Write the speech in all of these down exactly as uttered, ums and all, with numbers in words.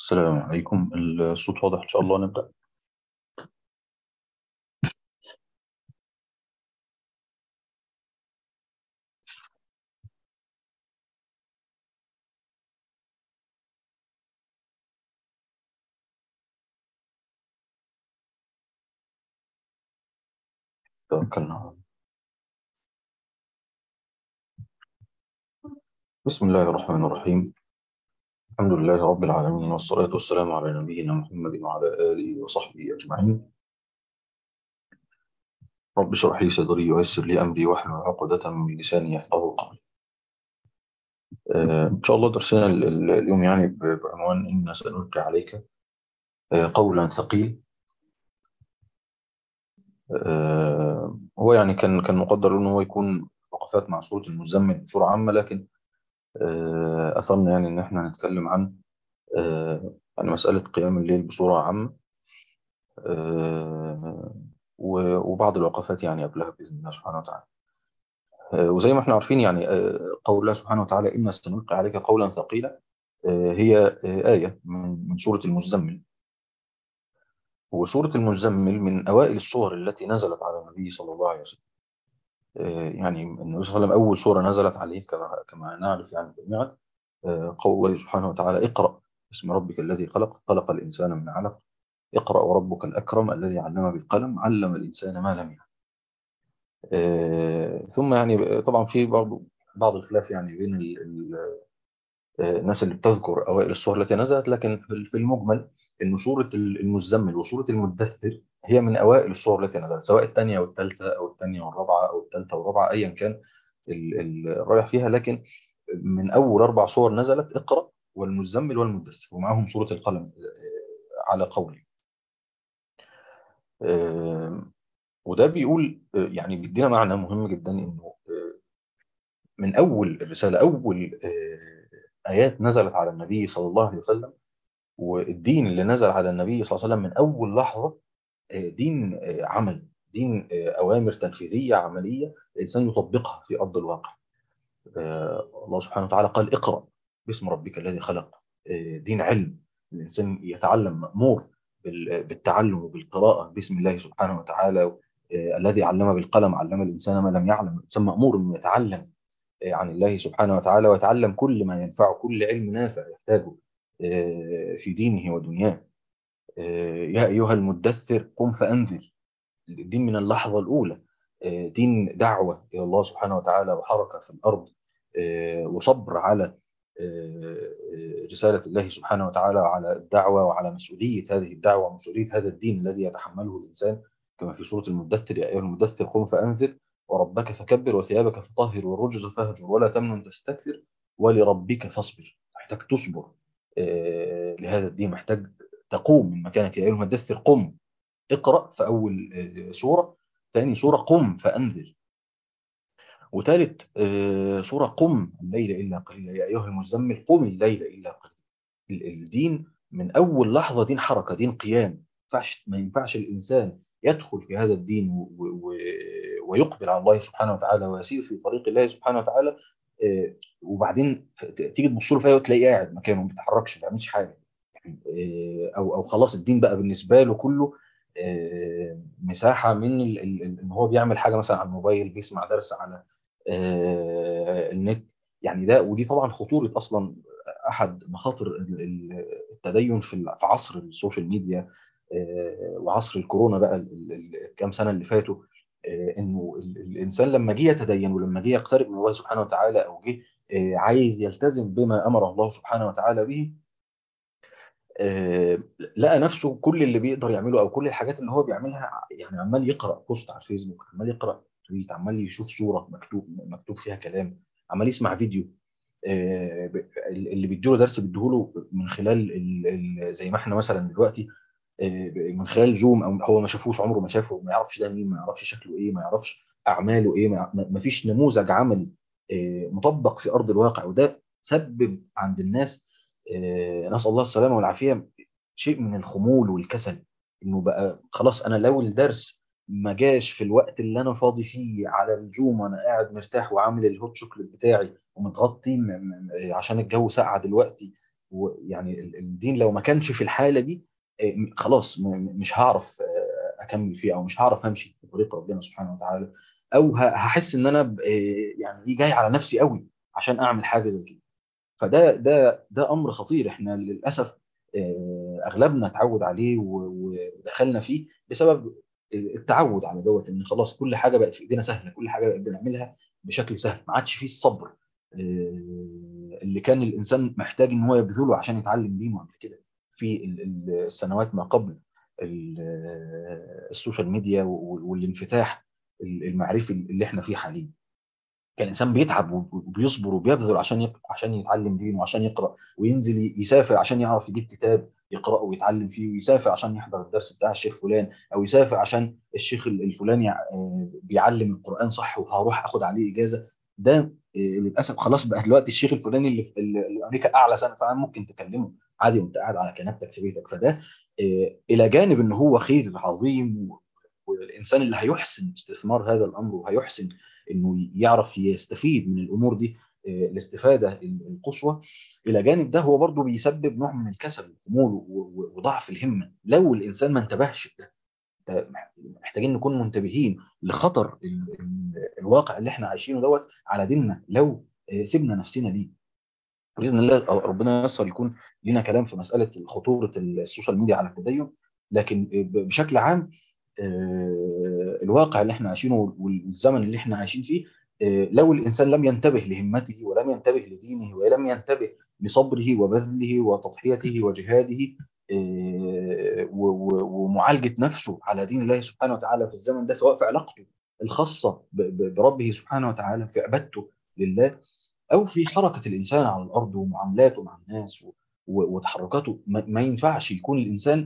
السلام عليكم. الصوت واضح إن شاء الله. نبدأ. توكلنا. بسم الله الرحمن الرحيم. الحمد لله رب العالمين، والصلاة والسلام على نبينا محمد وعلى آله وصحبه أجمعين. رب اشرح لي صدري ويسر لي أمري واحلل عقدة من لساني يفقهوا قولي. آه، إن شاء الله درسنا ال- ال- اليوم يعني ب- بعنوان إن سنلقي عليك آه، قولا ثقيل. آه، هو يعني كان كان مقدر إنه هو يكون وقفات مع سورة المزمل بصورة عامة، لكن آه، أثرنا يعني إن إحنا نتكلم عن آه، عن مسألة قيام الليل بصورة عامة، آه، و- وبعض الوقفات يعني قبلها بإذن الله سبحانه وتعالى. آه، وزي ما احنا عارفين يعني آه، قول الله سبحانه وتعالى إن سنلقي عليك قولا ثقيلا، آه، هي آه، آية من من سورة المزمل. وسورة المزمل من أوائل السور التي نزلت على النبي صلى الله عليه وسلم. آه، يعني النبي صلى الله عليه وسلم أول سورة نزلت عليه كما كما نعرف يعني جميعا. آه، قول الله سبحانه وتعالى اقرأ باسم ربك الذي خلق، خلق الإنسان من علق، اقرأ وربك الأكرم الذي علم بالقلم، علم الإنسان ما لم يعلم. آه، ثم يعني طبعا في برضه بعض الخلاف يعني بين ال- ال- آه، الناس اللي بتذكر أوائل السور التي نزلت، لكن في في المجمل إن سورة المزمل وسورة المدثر هي من أوائل السور التي نزلت، سواء الثانية والثالثة أو الثانية والرابعة أو الثالثة والرابعة أيا كان ال- ال- الرايح فيها. لكن من أول أربع سور نزلت اقرأ والمزمل والمدثر، ومعهم سورة القلم آه، على قولي. آه، وده بيقول آه، يعني بيدينا معنى مهم جدا، انه آه، من اول الرساله، اول آه، ايات نزلت على النبي صلى الله عليه وسلم، والدين اللي نزل على النبي صلى الله عليه وسلم من اول لحظه آه، دين آه، عمل، دين آه، اوامر تنفيذيه عمليه الانسان يطبقها في ارض الواقع. آه، الله سبحانه وتعالى قال اقرا باسم ربك الذي خلق. آه، دين علم، الانسان يتعلم، مامور بال- بالتعلم وبالقراءه باسم الله سبحانه وتعالى. آه، الذي علم بالقلم، علم الانسان ما لم يعلم. الانسان مامور انه يتعلم آه، عن الله سبحانه وتعالى، ويتعلم كل ما ينفعه، كل علم نافع يحتاجه آه، في دينه ودنياه. آه، يا ايها المدثر قم فانذر. الدين من اللحظة الأولى آه، دين دعوة إلى الله سبحانه وتعالى، وحركة في الأرض، آه، وصبر على آه، آه، رسالة الله سبحانه وتعالى، وعلى الدعوة، وعلى مسؤولية هذه الدعوة، ومسؤولية هذا الدين الذي يتحمله الإنسان. كما في سورة المدثر يا أيها المدثر قم فأنذر وربك فكبر وثيابك فطهر والرجز فاهجر ولا تمنن تستكثر ولربك فاصبر. محتاج تصبر آه، لهذا الدين، محتاج تقوم من مكانك. يا أيها المدثر قم، اقرأ في أول آه، سورة. ثاني سورة قم فأنذر. وثالث آه، سورة قم الليل إلا قليلا يا أيها المزمل قم الليل إلا قليلا. ال- الدين من أول لحظة دين حركة، دين قيام. ما ينفعش ما ينفعش الإنسان يدخل في هذا الدين و- و- ويقبل على الله سبحانه وتعالى ويسير في طريق الله سبحانه وتعالى، آه، وبعدين ف- ت- تيجي تبص له فيها وتلاقيه قاعد مكانه ما بيتحركش، ما بيعملش حاجة. آه، او او خلاص الدين بقى بالنسبه له كله آه، مساحه من ال- ال- ال- ان هو بيعمل حاجه مثلا على الموبايل، بيسمع درس على آه، النت. يعني ده ودي طبعا خطوره اصلا، احد مخاطر ال- ال- التدين في ال- في عصر السوشيال ميديا آه، وعصر الكورونا بقى ال- ال- الكام سنه اللي فاتوا. آه، انه ال- الانسان لما جه يتدين ولما جه يقترب من الله سبحانه وتعالى، او جه آه، عايز يلتزم بما امر الله سبحانه وتعالى به، آه، لقى نفسه كل اللي بيقدر يعمله او كل الحاجات اللي هو بيعملها، يعني عمال يقرا بوست على الفيسبوك، عمال يقرا تويت، عمال يشوف صوره مكتوب مكتوب فيها كلام، عمال يسمع فيديو. آه، ب- اللي بيديله درس بيديهوله من خلال ال- ال- زي ما احنا مثلا دلوقتي آه، من خلال زوم، او هو ما شافوش، عمره ما شافه، ما يعرفش ده مين، ما يعرفش شكله ايه، ما يعرفش اعماله ايه، ما ما- ما فيش نموذج عمل آه، مطبق في ارض الواقع. وده سبب عند الناس آه، نسال الله السلامه والعافيه شيء من الخمول والكسل. انه بقى خلاص انا لو الدرس ما جاش في الوقت اللي انا فاضي فيه على الزوم وانا قاعد مرتاح وعامل الهوت شوكليت بتاعي ومتغطي م- م- عشان الجو ساقع دلوقتي، ويعني الدين لو ما كانش في الحاله دي خلاص مش هعرف اكمل فيه، او مش هعرف امشي في طريق ربنا سبحانه وتعالى، او هحس ان انا يعني جاي على نفسي قوي عشان اعمل حاجه زي كده. فده ده ده امر خطير، احنا للاسف اغلبنا اتعود عليه ودخلنا فيه بسبب التعود على دوت، ان خلاص كل حاجه بقت في ايدينا سهله، كل حاجه بقت بنعملها بشكل سهل، ما عادش فيه الصبر اللي كان الانسان محتاج ان هو يبذله عشان يتعلم دينه قبل كده في السنوات ما قبل السوشيال ميديا والانفتاح المعرفي اللي احنا فيه حاليا. كان الانسان بيتعب وبيصبر وبيبذل عشان يق... عشان يتعلم دينه وعشان يقرا، وينزل يسافر عشان يعرف يجيب كتاب يقراه ويتعلم فيه، ويسافر عشان يحضر الدرس بتاع الشيخ فلان، او يسافر عشان الشيخ الفلاني بيعلم القران صح وهروح اخد عليه اجازه. ده للاسف خلاص بقى دلوقتي الشيخ الفلاني اللي في اللي في امريكا اعلى سنه فعلا ممكن تكلمه عادي وانت قاعد على كنبتك في بيتك. فده الى جانب ان هو خير عظيم، والانسان اللي هيحسن استثمار هذا الامر وهيحسن انه يعرف يستفيد من الامور دي الاستفاده القصوى، الى جانب ده هو برضه بيسبب نوع من الكسل والخمول وضعف الهمه لو الانسان ما انتبهش ده. محتاجين نكون منتبهين لخطر الواقع اللي احنا عايشينه دوت على ديننا لو سيبنا نفسنا ليه. باذن الله ربنا ييسر يكون لنا كلام في مساله خطوره السوشيال ميديا على التدين، لكن بشكل عام الواقع اللي احنا عايشينه والزمن اللي احنا عايشين فيه، لو الانسان لم ينتبه لهمته ولم ينتبه لدينه ولم ينتبه لصبره وبذله وتضحيته وجهاده ومعالجه نفسه على دين الله سبحانه وتعالى في الزمن ده، سواء في علاقته الخاصه بربه سبحانه وتعالى في عبادته لله، او في حركه الانسان على الارض ومعاملاته مع الناس وتحركاته، ما ينفعش يكون الانسان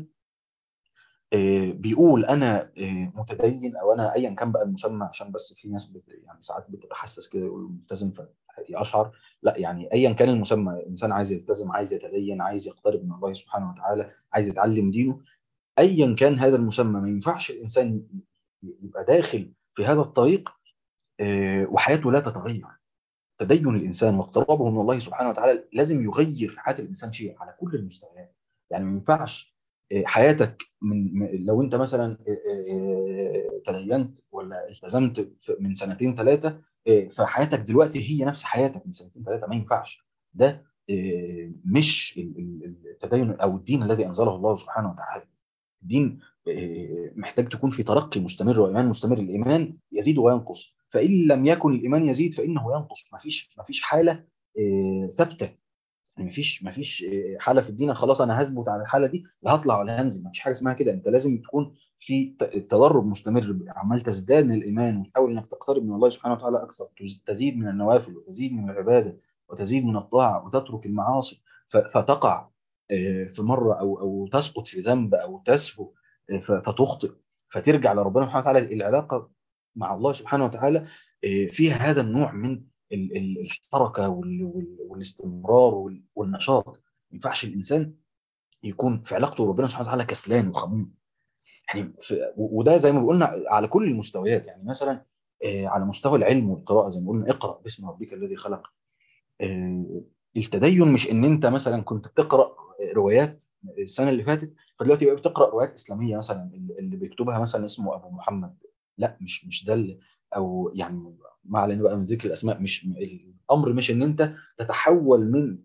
بيقول انا متدين او انا ايا كان بقى المسمى، عشان بس في ناس بت يعني ساعات بتتحسس كده يقول ملتزم فيشعر، لا يعني ايا كان المسمى، الانسان عايز يلتزم، عايز يتدين، عايز يقترب من الله سبحانه وتعالى، عايز يتعلم دينه، ايا كان هذا المسمى، ما ينفعش الانسان يبقى داخل في هذا الطريق وحياته لا تتغير. تدين الانسان واقترابه من الله سبحانه وتعالى لازم يغير في حياه الانسان شيء على كل المستويات. يعني ما ينفعش حياتك من لو انت مثلا تدينت ولا التزمت من سنتين ثلاثه، فحياتك دلوقتي هي نفس حياتك من سنتين ثلاثه، ما ينفعش. ده مش التدين او الدين الذي انزله الله سبحانه وتعالى. الدين محتاج تكون في ترقي مستمر وايمان مستمر، الايمان يزيد وينقص، فان لم يكن الايمان يزيد فانه ينقص. ما فيش ما فيش حاله ثابته، يعني ما فيش ما فيش حاله في الدين خلاص انا هثبت على الحاله دي لا هطلع ولا هنزل، ما فيش حاجه اسمها كده. انت لازم تكون في تدرج مستمر، عمال تزداد من الايمان وتحاول انك تقترب من الله سبحانه وتعالى اكثر، تزيد من النوافل وتزيد من العباده وتزيد من الطاعه وتترك المعاصي، فتقع في مره او او تسقط في ذنب او تسهو فتخطئ فترجع لربنا سبحانه وتعالى. العلاقه مع الله سبحانه وتعالى فيها هذا النوع من الحركه والاستمرار والنشاط. ما ينفعش الانسان يكون في علاقته بربنا سبحانه وتعالى كسلان وخمول. يعني وده زي ما قلنا على كل المستويات، يعني مثلا على مستوى العلم والقراءه زي ما قلنا اقرا باسم ربك الذي خلق. التدين مش ان انت مثلا كنت بتقرا روايات السنه اللي فاتت فدلوقتي بقى بتقرا روايات اسلاميه مثلا اللي بيكتبها مثلا اسمه ابو محمد، لا مش مش ده اللي او يعني ما علينا بقى من ذكر الاسماء. مش الامر مش ان انت تتحول من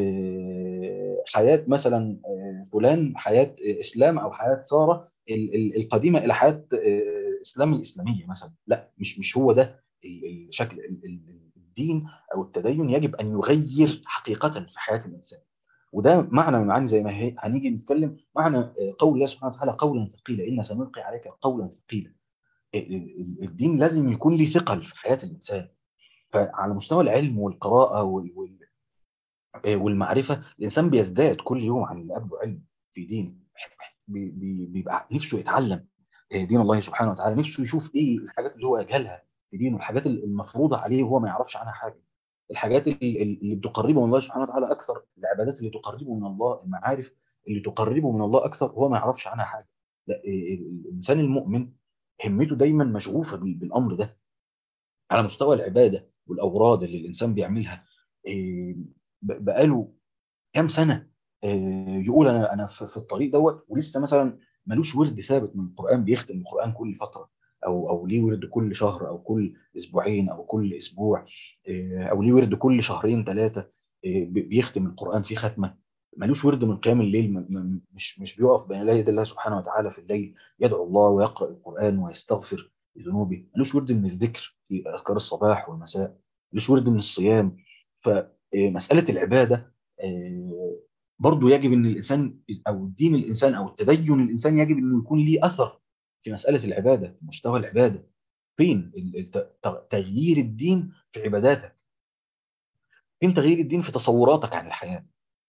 حياه مثلا فلان، حياه اسلام او حياه ساره القديمه الى حياه اسلام الاسلاميه مثلا، لا مش مش هو ده الشكل. الدين او التدين يجب ان يغير حقيقه في حياه الانسان، وده معنى من معاني زي ما هي هنيجي نتكلم معنى قول الله سبحانه وتعالى قولا ثقيلا ان سنلقي عليك قولا ثقيلا. الدين لازم يكون له ثقل في حياه الانسان. فعلى مستوى العلم والقراءه والمعرفه الانسان بيزداد كل يوم عن اللي قبله علم في دينه، بيبقى نفسه يتعلم دين الله سبحانه وتعالى، نفسه يشوف ايه الحاجات اللي هو يجهلها في دينه، الحاجات المفروضه عليه وهو ما يعرفش عنها حاجه، الحاجات اللي بتقربه من الله سبحانه وتعالى اكثر، العبادات اللي تقربه من الله، المعارف اللي تقربه من الله اكثر وهو ما يعرفش عنها حاجه. لا، الانسان المؤمن همته دايما مشغوفه بالامر ده. على مستوى العباده والاوراد اللي الانسان بيعملها بقاله كام سنه يقول انا انا في الطريق دوت، ولسه مثلا ملوش ورد ثابت من القران، بيختم القران كل فتره، او او ليه ورد كل شهر او كل اسبوعين او كل اسبوع، او ليه ورد كل شهرين ثلاثه بيختم القران في ختمه. ملوش ورد من قيام الليل، م- م- مش مش بيقف بين يدي الله سبحانه وتعالى في الليل يدعو الله ويقرا القران ويستغفر لذنوبه. ملوش ورد من الذكر في اذكار الصباح والمساء. ملوش ورد من الصيام. فمساله العباده آه، برضو يجب ان الانسان او الدين الانسان او التدين الانسان يجب انه يكون ليه اثر في مساله العباده، في مستوى العباده. فين ال- الت- ت- تغيير الدين في عباداتك؟ فين تغيير الدين في تصوراتك عن الحياه؟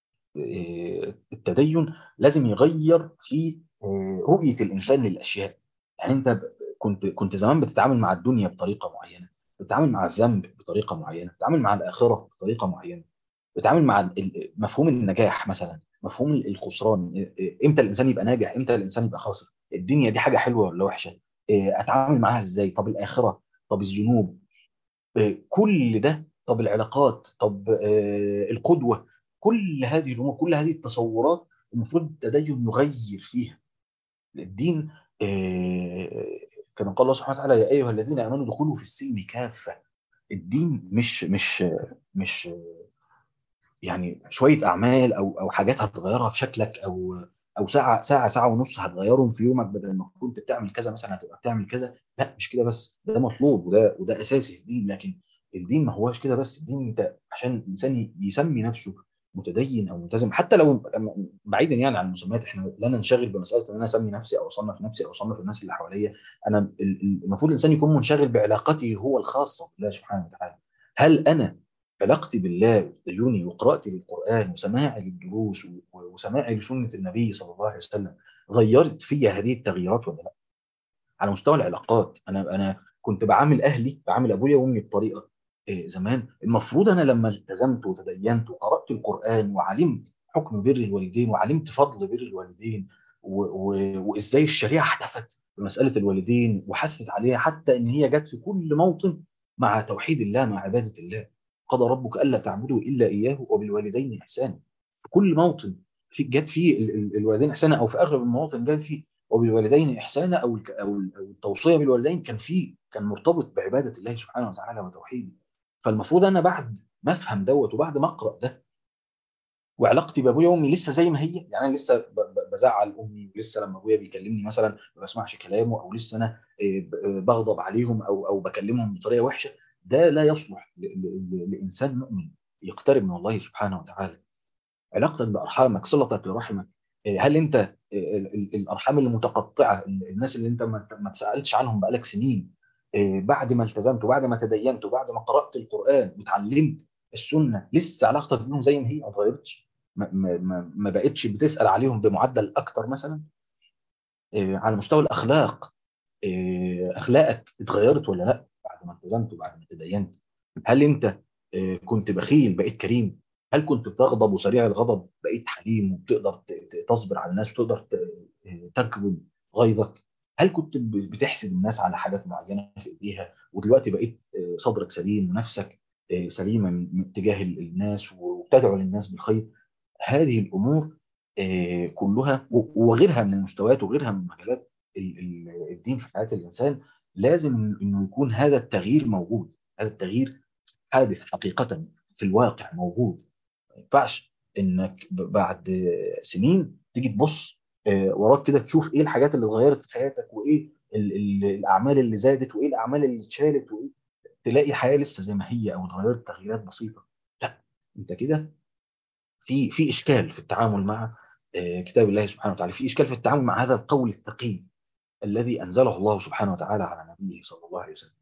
إيه، التدين لازم يغير في إيه، رؤيه الانسان للاشياء. يعني انت ب- كنت كنت زمان بتتعامل مع الدنيا بطريقه معينه، بتتعامل مع الذنب بطريقه معينه، بتتعامل مع الاخره بطريقه معينه، بتتعامل مع ال- مفهوم النجاح مثلا، مفهوم الخسران، إيه، امتى الانسان يبقى ناجح، امتى الانسان يبقى خاسر، الدنيا دي حاجه حلوه ولا وحشه، إيه، اتعامل معاها ازاي، طب الاخره، طب الذنوب، إيه، كل ده، طب العلاقات، طب آه، القدوه. كل هذه الامور، كل هذه التصورات المفروض التدين يغير فيها الدين. آه، كما قال الله سبحانه وتعالى: يا ايها الذين امنوا ادخلوا في السلم كافه. الدين مش مش مش يعني شويه اعمال او او حاجات هتغيرها في شكلك، او او ساعه ساعه ساعه ونص هتغيرهم في يومك، بدل ما كنت بتعمل كذا مثلا هتبقى بتعمل كذا. لا، مش كده بس، ده مطلوب وده وده اساسي في الدين، لكن الدين ما هواش كده بس. الدين انت عشان الانسان يسمي نفسه متدين او ملتزم، حتى لو بعيدا يعني عن المسميات، احنا لا ننشغل بمساله ان انا اسمي نفسي او اصنف نفسي او اصنف الناس اللي حواليا. انا ال- ال- المفروض الانسان يكون منشغل بعلاقته هو الخاصه بالله سبحانه وتعالى. هل انا علاقتي بالله وتديني وقراءتي للقرآن وسماعي للدروس و- وسماعي لسنة النبي صلى الله عليه وسلم غيرت فيا هذه التغييرات ولا لا؟ على مستوى العلاقات، انا انا كنت بعامل اهلي، بعامل ابويا وامي بطريقه إيه زمان. المفروض انا لما التزمت وتدينت وقرات القران وعلمت حكم بر الوالدين وعلمت فضل بر الوالدين و... و... وازاي الشريعه احتفت بمساله الوالدين وحست عليها، حتى ان هي جت في كل موطن مع توحيد الله، مع عباده الله. قضى ربك الا تعبدوا الا اياه وبالوالدين احسانا. في كل موطن في جت فيه ال- ال- الوالدين احسانا، او في اغلب المواطن جت فيه وبالوالدين احسانا، او الك- او او التوصيه بالوالدين كان فيه كان مرتبط بعباده الله سبحانه وتعالى وتوحيده. فالمفروض انا بعد ما افهم دوت وبعد ما اقرا ده وعلاقتي بابويا وامي لسه زي ما هي، يعني انا لسه ب- ب- بزعل امي، ولسه لما ابويا بيكلمني مثلا ما بسمعش كلامه، او لسه انا إيه، ب- آه، بغضب عليهم او او بكلمهم بطريقه وحشه. ده لا يصلح ل- ل- ل- لانسان مؤمن يقترب من الله سبحانه وتعالى. علاقتك بارحامك، صلتك لرحمك، إيه، هل انت إيه، ال- ال- الارحام المتقطعه، ال- الناس اللي انت ما ما تسالتش عنهم بقالك سنين، إيه، بعد ما التزمت وبعد ما تدينت وبعد ما قرات القران وتعلمت السنه، لسه علاقتك بيهم زي ما هي، ما اتغيرتش؟ ما, ما, ما ما بقتش بتسال عليهم بمعدل اكتر مثلا؟ إيه، على مستوى الاخلاق، إيه، اخلاقك اتغيرت ولا لا بعد ما التزمت وبعد ما تدينت؟ هل انت إيه، كنت بخيل بقيت كريم؟ هل كنت بتغضب وسريع الغضب بقيت حليم وبتقدر ت- ت- تصبر على الناس وتقدر ت- إيه، تكظم غيظك؟ هل كنت ب- بتحسد الناس على حاجات معينة في ايديها ودلوقتي بقيت إيه، صدرك سليم ونفسك إيه، سليمة من من اتجاه ال- الناس وبتدعو للناس بالخير؟ هذه الامور آه، كلها و- وغيرها من المستويات وغيرها من مجالات ال- ال- الدين في حياة الإنسان، لازم إن- إنه يكون هذا التغيير موجود. هذا التغيير حادث حقيقة في الواقع موجود. ما ينفعش إنك ب- بعد سنين تيجي تبص آه، وراك كده تشوف إيه الحاجات اللي اتغيرت في حياتك، وإيه ال- ال- الأعمال اللي زادت، وإيه الأعمال اللي اتشالت، وإيه تلاقي الحياة لسه زي ما هي أو اتغيرت تغييرات بسيطة. لا، أنت كده في في اشكال في التعامل مع آه، كتاب الله سبحانه وتعالى، في اشكال في التعامل مع هذا القول الثقيل الذي انزله الله سبحانه وتعالى على نبيه صلى الله عليه وسلم.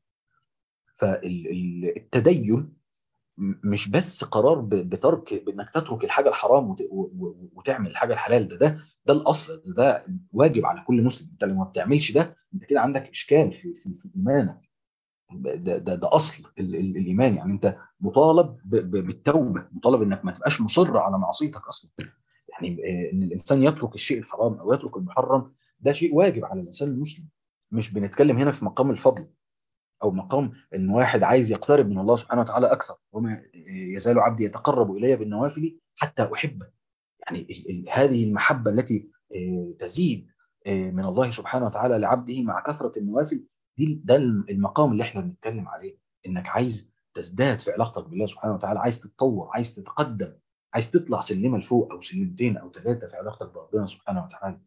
فالتدين مش بس قرار ب- بترك بانك تترك الحاجه الحرام وت- و- و- وتعمل الحاجه الحلال. ده ده ده الاصل، ده, ده واجب على كل مسلم. انت لو ما بتعملش ده انت كده عندك اشكال في في, في ايمانك. ده ده, ده اصل ال ال الايمان. يعني انت مطالب ب- ب- بالتوبه، مطالب انك ما تبقاش مصر على معصيتك اصلا. يعني آه، ان الانسان يترك الشيء الحرام او يترك المحرم، ده شيء واجب على الانسان المسلم. مش بنتكلم هنا في مقام الفضل، او مقام ان واحد عايز يقترب من الله سبحانه وتعالى اكثر، وما يزال عبدي يتقرب الي بالنوافل حتى احبه. يعني ال ال هذه المحبه التي آه، تزيد آه، من الله سبحانه وتعالى لعبده مع كثره النوافل، دي ده المقام اللي احنا بنتكلم عليه. انك عايز تزداد في علاقتك بالله سبحانه وتعالى، عايز تتطور، عايز تتقدم، عايز تطلع سلمه لفوق او سلمتين او ثلاثه في علاقتك بربنا سبحانه وتعالى.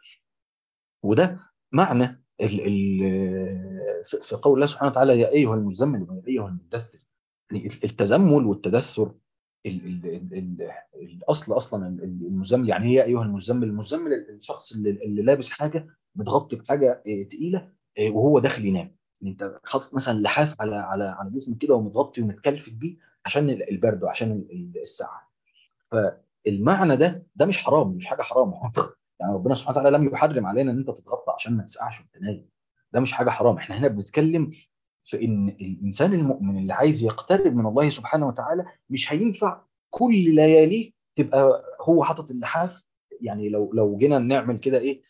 وده معنى ال ال في في قول الله سبحانه وتعالى: يا ايها المزمل ويا ايها المدثر. يعني التزمل والتدثر، ال ال ال ال الاصل اصلا المزمل، يعني هي ايها المزمل. المزمل الشخص اللي, اللي لابس حاجه، متغطي بحاجه آه، تقيله، آه، وهو داخل ينام. يعني انت حاطط مثلا لحاف على على على جسمك كده ومتغطي ومتكلفت بيه عشان البرد وعشان ال- ال- السقعه. فالمعنى ده ده مش حرام، مش حاجه حرام. يعني ربنا سبحانه وتعالى لم يحرم علينا ان انت تتغطى عشان ما تسقعش وانت نايم. ده مش حاجه حرام. احنا هنا بنتكلم في ان الانسان المؤمن اللي عايز يقترب من الله سبحانه وتعالى مش هينفع كل لياليه تبقى هو حاطط اللحاف. يعني لو لو جينا نعمل كده ايه،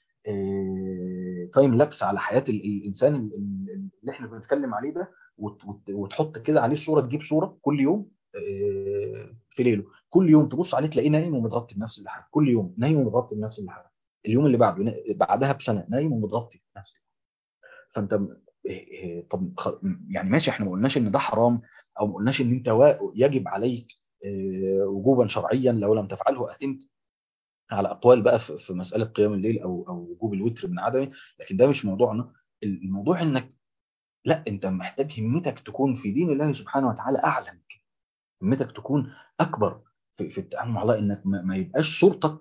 إيه تايم لابس على حياه ال- الانسان ال- ال- اللي احنا بنتكلم عليه ده، وت- وت- وتحط كده عليه صوره، تجيب صوره كل يوم إيه في ليله، كل يوم تبص عليه تلاقيه نايم ومتغطي بنفس اللحاف، كل يوم نايم ومتغطي بنفس اللحاف، اليوم اللي بعده بعدها بسنه نايم ومتغطي بنفس اللحاف. فانت م- إيه إيه طب خ- يعني ماشي، احنا ما قلناش ان ده حرام، او ما قلناش ان انت وا- يجب عليك إيه، وجوبا شرعيا لو لم تفعله اثمت، على اقوال بقى في في مساله قيام الليل او او وجوب الوتر من عدمه. لكن ده مش موضوعنا. الموضوع انك لا، انت محتاج همتك تكون في دين الله سبحانه وتعالى اعلى من كده. همتك تكون اكبر في, في التعامل مع الله، انك ما, ما يبقاش صورتك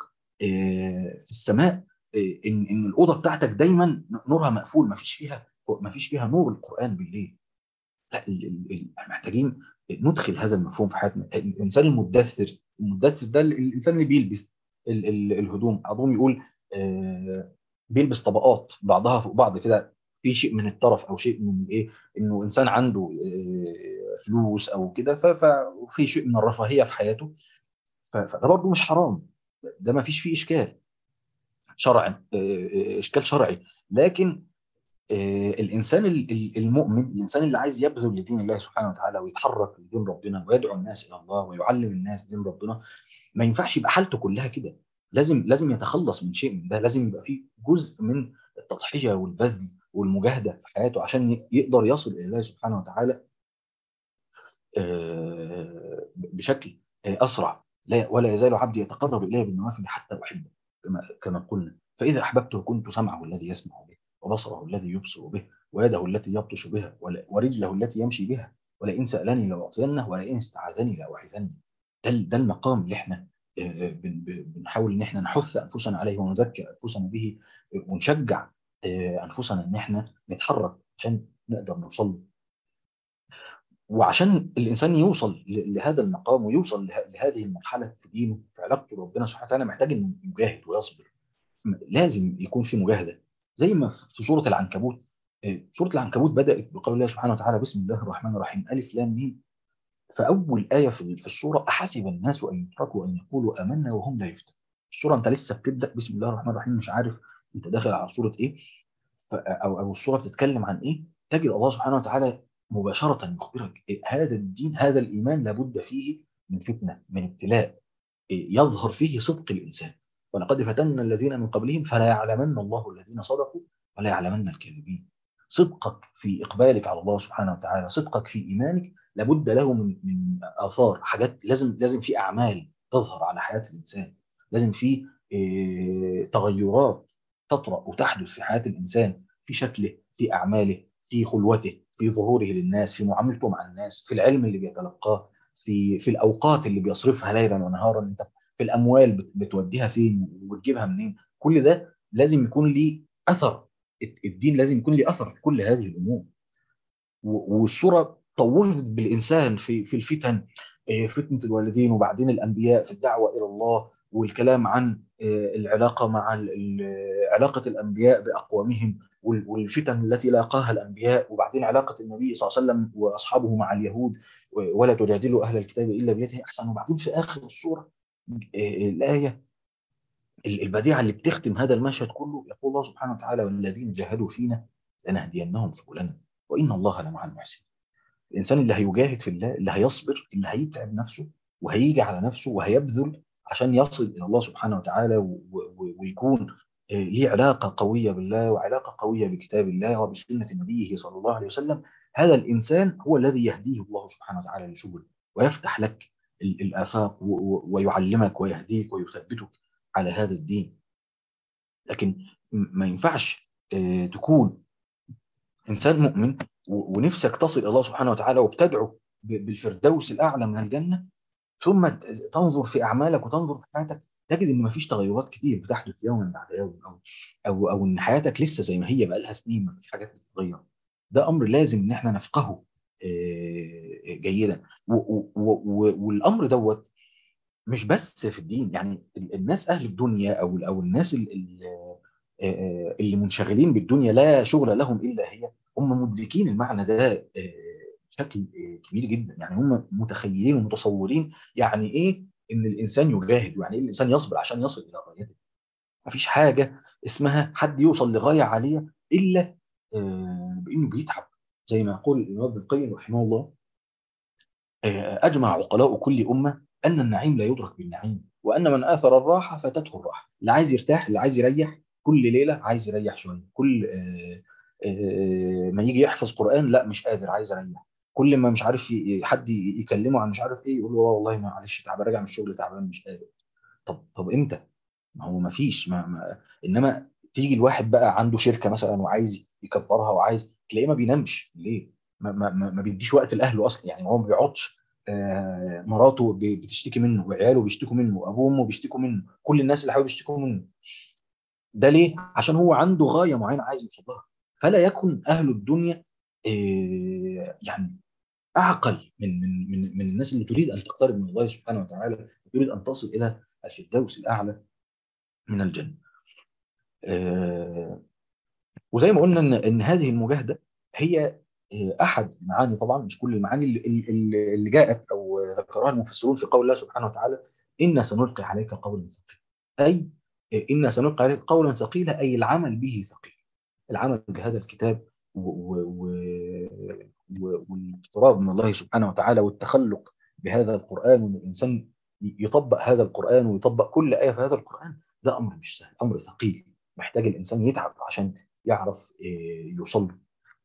آه، في السماء آه، ان ان الاوضه بتاعتك دايما نورها مقفول، ما فيش فيها ما فيش فيها نور القران بالليل. لا، ال- ال- ال- محتاجين ندخل هذا المفهوم في حياتنا. الانسان المدثر، المدثر ده ال- الانسان اللي بيلبس ال ال الهدوم. بعضهم يقول آه، بيلبس طبقات بعضها فوق بعض كده، في شيء من الترف او شيء من ايه، انه انسان عنده آه، فلوس او كده، ف- ففي شيء من الرفاهيه في حياته. ف- فده برضه مش حرام، ده ما فيش فيه اشكال شرعي، آه، آه، اشكال شرعي. لكن آه، الانسان ال- ال- المؤمن، الانسان اللي عايز يبذل لدين الله سبحانه وتعالى ويتحرك لدين ربنا ويدعو الناس الى الله ويعلم الناس دين ربنا، ما ينفعش يبقى حالته كلها كده. لازم لازم يتخلص من شيء من ده، لازم يبقى فيه جزء من التضحيه والبذل والمجاهده في حياته عشان ي- يقدر يصل الى الله سبحانه وتعالى آه، بشكل آه، اسرع. لا ولا يزال عبدي يتقرب الي بالنوافل حتى احبه، كما كما قلنا. فاذا احببته كنت سمعه الذي يسمع به، وبصره الذي يبصر به، ويده التي يبطش بها، ول- ورجله التي يمشي بها. ولئن سالني لاعطينه، ولئن استعاذني لاعيذنه. ده ال- ده المقام اللي احنا آه، آه، بن- بن- بنحاول ان احنا نحث انفسنا عليه ونذكر انفسنا به، آه، ونشجع آه، انفسنا ان احنا نتحرك عشان نقدر نوصل له. وعشان الانسان يوصل ل- لهذا المقام ويوصل له- لهذه المرحله في دينه، في علاقته بربنا سبحانه وتعالى، محتاج انه يجاهد ويصبر. م- لازم يكون في مجاهده. زي ما في في سوره العنكبوت. آه، سوره العنكبوت بدات بقول الله سبحانه وتعالى: بسم الله الرحمن الرحيم، الف لام ميم. فاول ايه في في السوره: احسب الناس ان يتركوا ان يقولوا امنا وهم لا يفتنون. السوره انت لسه بتبدا بسم الله الرحمن الرحيم، مش عارف انت داخل على سوره ايه، ف- او او السوره بتتكلم عن ايه. تجد الله سبحانه وتعالى مباشره يخبرك إيه هذا الدين، هذا الايمان لابد فيه من فتنه، من ابتلاء، إيه يظهر فيه صدق الانسان. ولقد فتنا الذين من قبلهم فلا يعلمن الله الذين صدقوا ولا يعلمن الكاذبين. صدقك في اقبالك على الله سبحانه وتعالى، صدقك في ايمانك، لابد له من من اثار، حاجات لازم لازم في اعمال تظهر على حياه الانسان. لازم في إيه تغيرات تطرأ وتحدث في حياة الإنسان، في شكله، في أعماله، في خلوته، في ظهوره للناس، في معاملته مع الناس، في العلم اللي بيتلقاه، في في الأوقات اللي بيصرفها ليلا ونهارا، أنت في الأموال بت- بتوديها فين وتجيبها منين. كل ده لازم يكون ليه أثر. الدين لازم يكون ليه أثر في كل هذه الأمور. و- والصورة طوفت بالإنسان في في الفتن، آه، فتنة الوالدين وبعدين الأنبياء في الدعوة إلى الله، والكلام عن آه، العلاقة مع ال- ال- علاقة الأنبياء بأقوامهم، وال- والفتن التي لاقاها الأنبياء، وبعدين علاقة النبي صلى الله عليه وسلم وأصحابه مع اليهود، و- ولا تجادلوا أهل الكتاب إلا بالتي هي أحسن. وبعدين في آخر السورة آه، الآية البديعة اللي بتختم هذا المشهد كله، يقول الله سبحانه وتعالى: والذين جاهدوا فينا لنهدينهم سبلنا. وإن الله لمع المحسنين. الإنسان اللي هيجاهد في الله، اللي هيصبر، اللي هيتعب نفسه وهيجي على نفسه وهيبذل عشان يصل إلى الله سبحانه وتعالى و- و- ويكون آه، ليه علاقة قوية بالله وعلاقة قوية بكتاب الله وبسنة نبيه صلى الله عليه وسلم، هذا الإنسان هو الذي يهديه الله سبحانه وتعالى لسبل ويفتح لك ال- الآفاق و- و- ويعلمك ويهديك ويثبتك على هذا الدين. لكن م- ما ينفعش آه، تكون انسان مؤمن و- ونفسك تصل الى الله سبحانه وتعالى وبتدعو ب- بالفردوس الاعلى من الجنه، ثم ت- تنظر في اعمالك وتنظر في حياتك تجد ان مفيش تغيرات كتير بتحدث يوما بعد يوم، او او او ان حياتك لسه زي ما هي بقى لها سنين مفيش حاجات بتتغير. ده امر لازم ان احنا نفقهه آه، جيدا. و- و- و- والامر دوت مش بس في الدين، يعني ال- الناس اهل الدنيا او او الناس ال- ال- آه، اللي منشغلين بالدنيا لا شغل لهم الا هي، هم مدركين المعنى ده آه، بشكل آه، كبير جدا. يعني هم متخيلين ومتصورين يعني ايه ان الانسان يجاهد، ويعني ايه الانسان يصبر عشان يصل الى غايته. مفيش حاجه اسمها حد يوصل لغايه عاليه الا آه، بانه بيتعب. زي ما يقول الامام ابن القيم رحمه الله: آه، أجمع عقلاء كل أمة أن النعيم لا يدرك بالنعيم، وأن من آثر الراحة فاتته الراحة. اللي عايز يرتاح، اللي عايز يريح كل ليلة، عايز يريح شوية. كل آه، آه، ما يجي يحفظ قرآن، لا مش قادر، عايز أريح. كل ما مش عارف ي- حد يكلمه عن مش عارف إيه، يقول له والله معلش تعبان، راجع من الشغل تعبان مش قادر. طب طب امتى؟ ما هو ما فيش ما ما انما تيجي الواحد بقى عنده شركه مثلا وعايز يكبرها وعايز تلاقيه ما بينامش ليه؟ ما, ما, ما ما بيديش وقت لاهله اصلا، يعني هو ما بيقعدش. آه مراته ب- بتشتكي منه، وعياله بيشتكوا منه، وابوه وامه بيشتكوا منه، كل الناس اللي حواليه بيشتكوا منه. ده ليه؟ عشان هو عنده غايه معينه عايز يوصل لها. فلا يكن اهل الدنيا آه يعني اعقل من من من من الناس اللي تريد ان تقترب من الله سبحانه وتعالى، وتريد ان تصل الى الفردوس الاعلى من الجنه. آه، وزي ما قلنا ان ان هذه المجاهده هي آه، احد المعاني، طبعا مش كل المعاني اللي, اللي اللي جاءت او ذكرها المفسرون في قول الله سبحانه وتعالى: انا سنلقي عليك قولا ثقيلا. اي آه، انا سنلقي عليك قولا ثقيلا، اي العمل به ثقيل. العمل بهذا الكتاب و- و- و- والاقتراب من الله سبحانه وتعالى والتخلق بهذا القرآن، وان الانسان يطبق هذا القرآن ويطبق كل آية في هذا القرآن، ده امر مش سهل، امر ثقيل محتاج الانسان يتعب عشان يعرف إيه، يوصل له.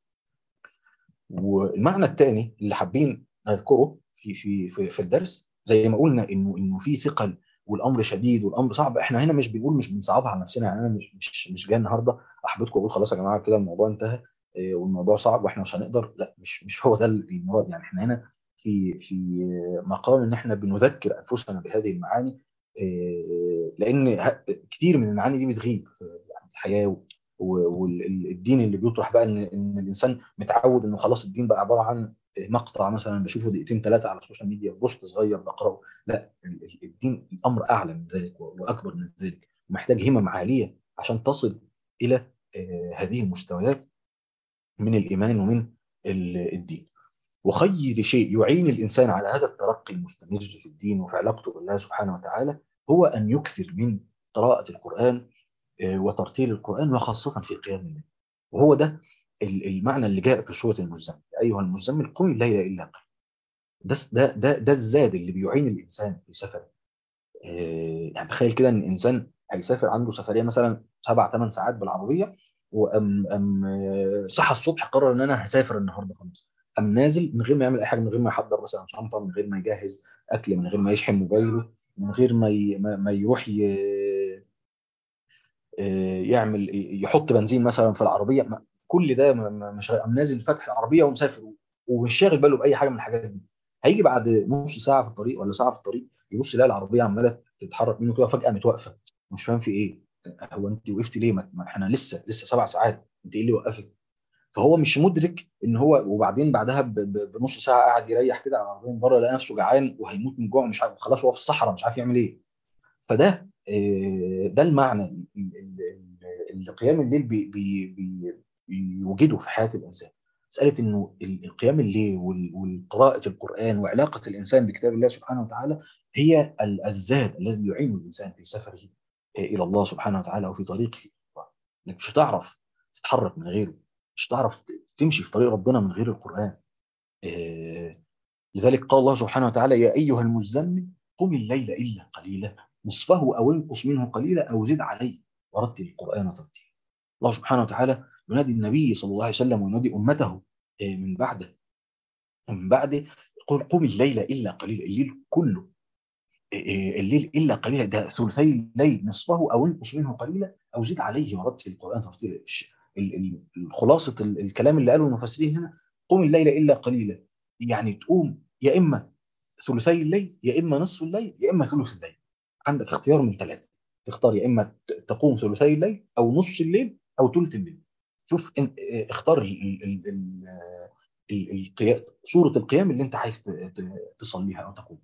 والمعنى الثاني اللي حابين نذكره في في في في الدرس، زي ما قلنا انه انه في ثقل والامر شديد والامر صعب. احنا هنا مش بنقول، مش بنصعبها على نفسنا. يعني انا مش مش مش جاي النهارده احبطكم واقول خلاص يا جماعه كده الموضوع انتهى إيه، والموضوع صعب واحنا مش هنقدر. لا، مش مش هو ده المراد. يعني احنا هنا في في مقام ان احنا بنذكر انفسنا بهذه المعاني إيه، لان ه- كتير من المعاني دي بتغيب في يعني الحياه، والدين اللي بيطرح بقى ان ان الانسان متعود انه خلاص الدين بقى عباره عن مقطع مثلا بشوفه دقيقتين ثلاثه على السوشيال ميديا، بوست صغير بقراه. لا، ال- ال- الدين الامر اعلى من ذلك واكبر من ذلك، ومحتاج همم عاليه عشان تصل الى آه، هذه المستويات من الايمان ومن ال- الدين. وخير شيء يعين الانسان على هذا الترقي المستمر في الدين وفي علاقته بالله سبحانه وتعالى هو ان يكثر من قراءه القران آه، وترتيل القرآن، وخاصة في قيام الليل. وهو ده ال- المعنى اللي جاء في سورة المزمل: يا أيها المزمل قم الليل إلا قليلا. ده ده ده ده الزاد اللي بيعين الإنسان في سفره. آه، يعني تخيل كده إن إنسان هيسافر عنده سفرية مثلا سبع ثمان ساعات بالعربية، وأم أم آه، صحى الصبح قرر إن أنا هسافر النهاردة خلاص. أم نازل من غير ما يعمل أي حاجة، من غير ما يحضر مثلا شنطة، من غير ما يجهز أكل، من غير ما يشحن موبايله، من غير ما ي- ما ما يروح ي- آه، يعمل يحط بنزين مثلا في العربيه. ما- كل ده ما- ما- مش قام نازل فاتح العربيه ومسافر، ومش شاغل باله باي حاجه من الحاجات دي. هيجي بعد نص ساعه في الطريق ولا ساعه في الطريق، يبص يلاقي العربيه عماله تتحرك منه كده، فجاه متوقفه. مش فاهم في ايه. هو انت وقفتي ليه؟ ما ما احنا لسه لسه سبع ساعات، انت ايه اللي وقفك؟ فهو مش مدرك ان هو، وبعدين بعدها ب- ب- بنص ساعه قاعد يريح كده على العربيه من بره، لقى نفسه جعان وهيموت من جوع، مش عارف خلاص، هو في الصحراء مش عارف يعمل ايه. فده آه، ده المعنى ال- ال- ال- اللي قيام الليل بي بي بي بيوجده في حياة الإنسان. مسألة إنه ال- القيام الليل وال- وقراءة القرآن وعلاقة الإنسان بكتاب الله سبحانه وتعالى هي ال- الزاد الذي يعين الإنسان في سفره آه، إلى الله سبحانه وتعالى وفي طريقه إلى الله. إنك مش هتعرف تتحرك من غيره. مش هتعرف تمشي في طريق ربنا من غير القرآن. آه، لذلك قال الله سبحانه وتعالى: يا أيها المزمل قم الليل إلا قليلا نصفه أو انقص منه قليلا أو زد عليه ورتل القرآن ترتيلا. الله سبحانه وتعالى ينادي النبي صلى الله عليه وسلم وينادي أمته آه، من بعده من بعده يقول: قم الليل إلا قليلا. الليل كله، آه، آه، الليل إلا قليلا، ده ثلثي الليل نصفه أو انقص منه قليلا أو زد عليه ورتل القرآن ترتيلا. الش- ال- ال- خلاصة ال- الكلام اللي قاله المفسرين هنا: قم الليل إلا قليلا، يعني تقوم يا إما ثلثي الليل يا اما نصف الليل يا اما ثلث الليل. عندك اختيار من ثلاثه، تختار يا اما ت- تقوم ثلثي الليل او نص الليل او ثلث الليل. شوف انت اه، اختار ال ال ال ال ال- القيا- صورة القيام اللي انت عايز ت- ت- تصليها او تقوم.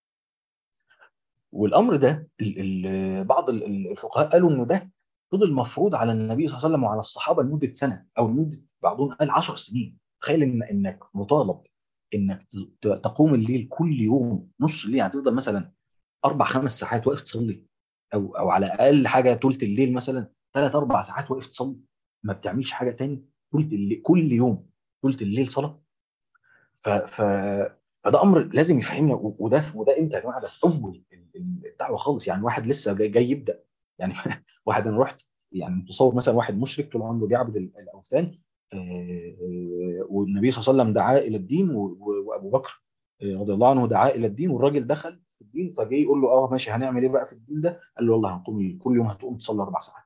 والامر ده ال ال بعض ال- ال- الفقهاء قالوا انه ده فضل مفروض على النبي صلى الله عليه وسلم وعلى الصحابه لمده سنه او لمده، بعضهم قال عشر سنين. تخيل ان انك مطالب انك ت- ت- تقوم الليل كل يوم نص الليل، يعني تفضل مثلا اربع خمس ساعات واقف تصلي، او او على اقل حاجه ثلث الليل مثلا ثلاث اربع ساعات واقف تصلي، ما بتعملش حاجه تاني ثلث الليل كل يوم، ثلث الليل صلاه. ف ف فده امر لازم يفهمنا. و- وده وده امتى يا جماعه؟ ده في اول ال- ال- الدعوه خالص، يعني واحد لسه جاي, جاي يبدا يعني. واحد انا رحت، يعني متصور مثلا واحد مشرك طول عمره بيعبد ال- الاوثان، آه، آه، والنبي صلى الله عليه وسلم دعاه الى الدين، و- و- وابو بكر آه، رضي الله عنه دعاه الى الدين، والراجل دخل في الدين، فجاي يقول له: اه ماشي، هنعمل ايه بقى في الدين ده؟ قال له: والله هنقوم كل يوم هتقوم تصلي اربع ساعات.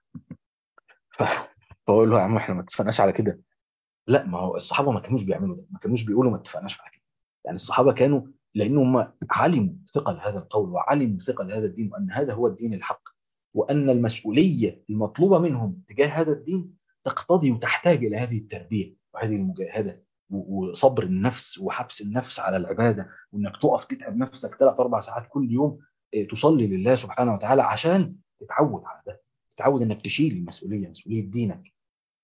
ف- فاقول له: يا عم احنا ما اتفقناش على كده. لا، ما هو الصحابه ما كانوش بيعملوا ده، ما كانوش بيقولوا ما اتفقناش على كده. يعني الصحابه كانوا، لان هم علموا ثقل هذا القول وعلموا ثقل هذا الدين وان هذا هو الدين الحق، وان المسؤوليه المطلوبه منهم تجاه هذا الدين تقتضي وتحتاج الى هذه التربيه وهذه المجاهده و- وصبر النفس وحبس النفس على العباده، وانك تقف تتعب نفسك ثلاث اربع ساعات كل يوم آه، تصلي لله سبحانه وتعالى عشان تتعود على ده، تتعود انك تشيل المسؤوليه، مسؤوليه دينك.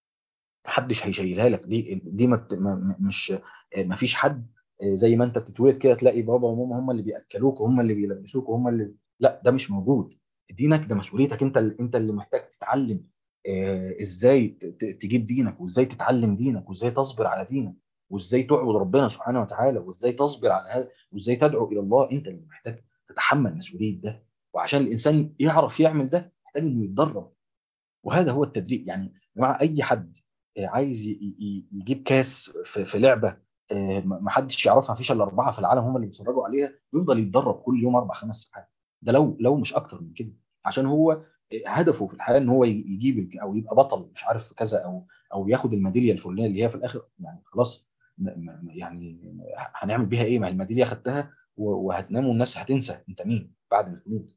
محدش هيشيلها لك. دي دي ما بت... ما ما- مش ما فيش حد زي ما انت بتتولد كده تلاقي بابا وماما هم اللي بياكلوك وهم اللي بيلبسوك وهم اللي، لا، ده مش موجود. دينك ده مسؤوليتك انت، اللي انت اللي محتاج تتعلم آه، ازاي ت- ت- تجيب دينك، وازاي تتعلم دينك، وازاي تصبر على دينك، وازاي تعبد ربنا سبحانه وتعالى، وازاي تصبر على هذا، وازاي تدعو الى الله. انت اللي محتاج تتحمل مسؤوليه ده. وعشان الانسان يعرف يعمل ده محتاج انه يتدرب، وهذا هو التدريب. يعني يا جماعه، اي حد آه، عايز ي- ي- يجيب كاس في في لعبه آه، ما حدش يعرفها، فيش الا اربعه في العالم هم اللي بيتفرجوا عليها، يفضل يتدرب كل يوم اربع خمس ساعات، ده لو لو مش اكتر من كده، عشان هو آه، هدفه في الحياه ان هو ي- يجيب الج- او يبقى بطل مش عارف في كذا، او او ياخد الميداليه الفلانيه اللي هي في الاخر يعني خلاص. م- م- يعني هنعمل بيها ايه؟ ما الميداليه خدتها و- وهتنام والناس هتنسى انت مين بعد ما تموت.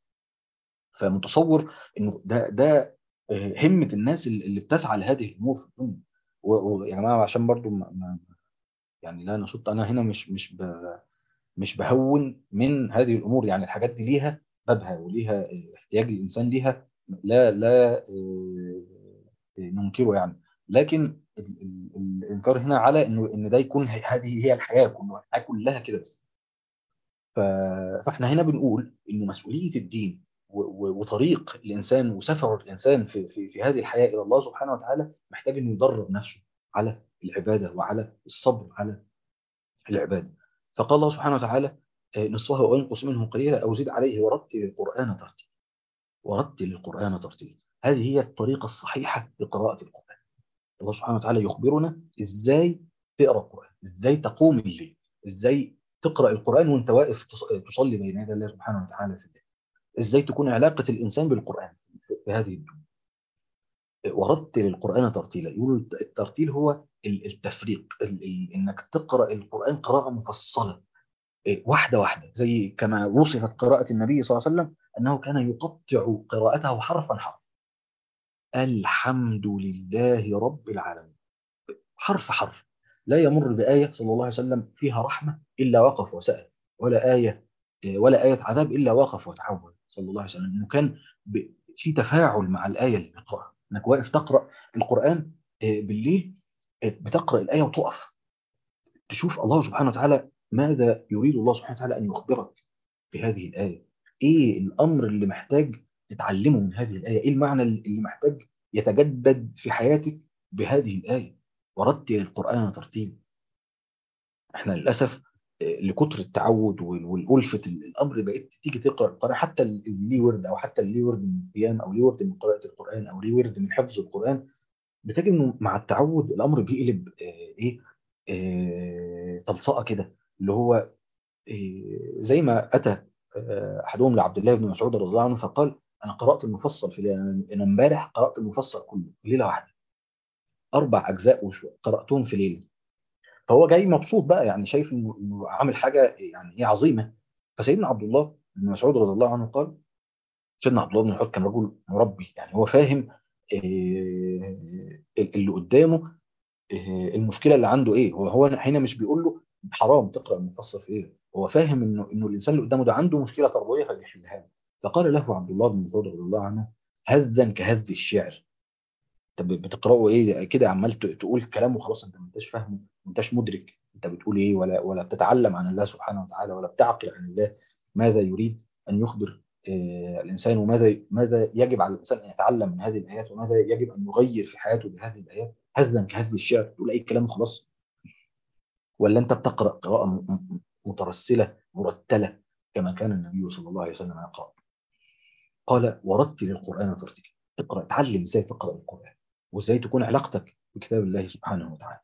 فمتصور انه ده ده آه، همه الناس اللي اللي بتسعى لهذه الامور في الدنيا. و- ويا جماعه عشان برضو ما ما- يعني لا نشط، انا هنا مش مش ب- مش بهون من هذه الامور، يعني الحاجات دي ليها بابها وليها آه، احتياج الانسان ليها، لا لا آه، آه، ننكره يعني. لكن ال- ال- الانكار هنا على انه ان ده يكون هي- هذه هي الحياه كلها، الحياه كلها كده بس. ف- فاحنا هنا بنقول انه مسؤوليه الدين و- و- وطريق الانسان وسفر الانسان في في في هذه الحياه الى الله سبحانه وتعالى محتاج انه يدرب نفسه على العباده وعلى الصبر على العباده. فقال الله سبحانه وتعالى: آه، نصفه او انقص منه قليلا او زد عليه ورتل القران ترتيلا. ورتل القران ترتيلا، هذه هي الطريقه الصحيحه لقراءه القران. الله سبحانه وتعالى يخبرنا ازاي تقرا القران، ازاي تقوم الليل، ازاي تقرا القران وانت واقف تص- تصلي بين يدي الله سبحانه وتعالى في الليل، ازاي تكون علاقه الانسان بالقران في في هذه الدنيا. ورتل القران ترتيلا، يقولوا الت- الترتيل هو ال- التفريق، ال- ال- انك تقرا القران قراءه مفصله إيه، واحده واحده، زي كما وصفت قراءه النبي صلى الله عليه وسلم انه كان يقطع قراءته حرفا حرفا. الحمد لله رب العالمين، حرف حرف. لا يمر بآية صلى الله عليه وسلم فيها رحمة إلا وقف وسأل، ولا آية ولا آية عذاب إلا وقف وتعود صلى الله عليه وسلم. إنه كان ب- في تفاعل مع الآية اللي بيقرأها، إنك واقف تقرأ القرآن آه، بالليل، آه، بتقرأ الآية وتقف تشوف الله سبحانه وتعالى ماذا يريد الله سبحانه وتعالى أن يخبرك بهذه الآية. إيه الأمر اللي محتاج تتعلمه من هذه الآية؟ إيه المعنى اللي محتاج يتجدد في حياتك بهذه الآية؟ ورتل القرآن ترتيلا. احنا للأسف لكتر التعود والألفة الأمر بقيت تيجي تقرأ القرآن، حتى اللي ليه ورد، أو حتى اللي ليه ورد من القيام، أو ليه ورد من قراءة القرآن، أو ليه ورد من حفظ القرآن، بتجد إنه مع التعود الأمر بيقلب آه، إيه آه، تلصقة كده، اللي هو آه، زي ما أتى آه، أحدهم لعبد الله بن مسعود رضي الله عنه فقال: أنا قرأت المفصل في ليلة، أنا امبارح قرأت المفصل كله في ليلة واحدة، أربع أجزاء وشوية قرأتهم في ليلة. فهو جاي مبسوط بقى، يعني شايف انه إنه عامل حاجه يعني ايه عظيمه. فسيدنا عبد الله بن مسعود رضي الله عنه قال، سيدنا عبد الله بن مسعود كان رجل مربي، يعني هو فاهم آه، اللي قدامه آه، المشكله اللي عنده ايه. هو هو هنا مش بيقول له حرام تقرا المفسر في ايه، هو فاهم انه انه الانسان اللي قدامه ده عنده مشكله تربويه فبيحلها له. فقال له عبد الله بن مسعود رضي الله عنه: هذا كهذ الشعر. طب بتقرأه ايه كده عمال ت- تقول كلام وخلاص، انت ما انتش فاهمه، ما انتش مدرك انت بتقول ايه، ولا ولا بتتعلم عن الله سبحانه وتعالى، ولا بتعقل عن الله ماذا يريد ان يخبر آه، الانسان، وماذا ماذا يجب على الانسان ان يتعلم من هذه الايات، وماذا يجب ان يغير في حياته بهذه الايات. هذا كهذا الشعر، تقول اي كلام وخلاص، ولا انت بتقرأ قراءة م- م- مترسلة مرتلة كما كان النبي صلى الله عليه وسلم يقرأ. قال: ورتل القرآن ترتيلا. اقرأ، اتعلم ازاي تقرأ القرآن، وازاي تكون علاقتك بكتاب الله سبحانه وتعالى.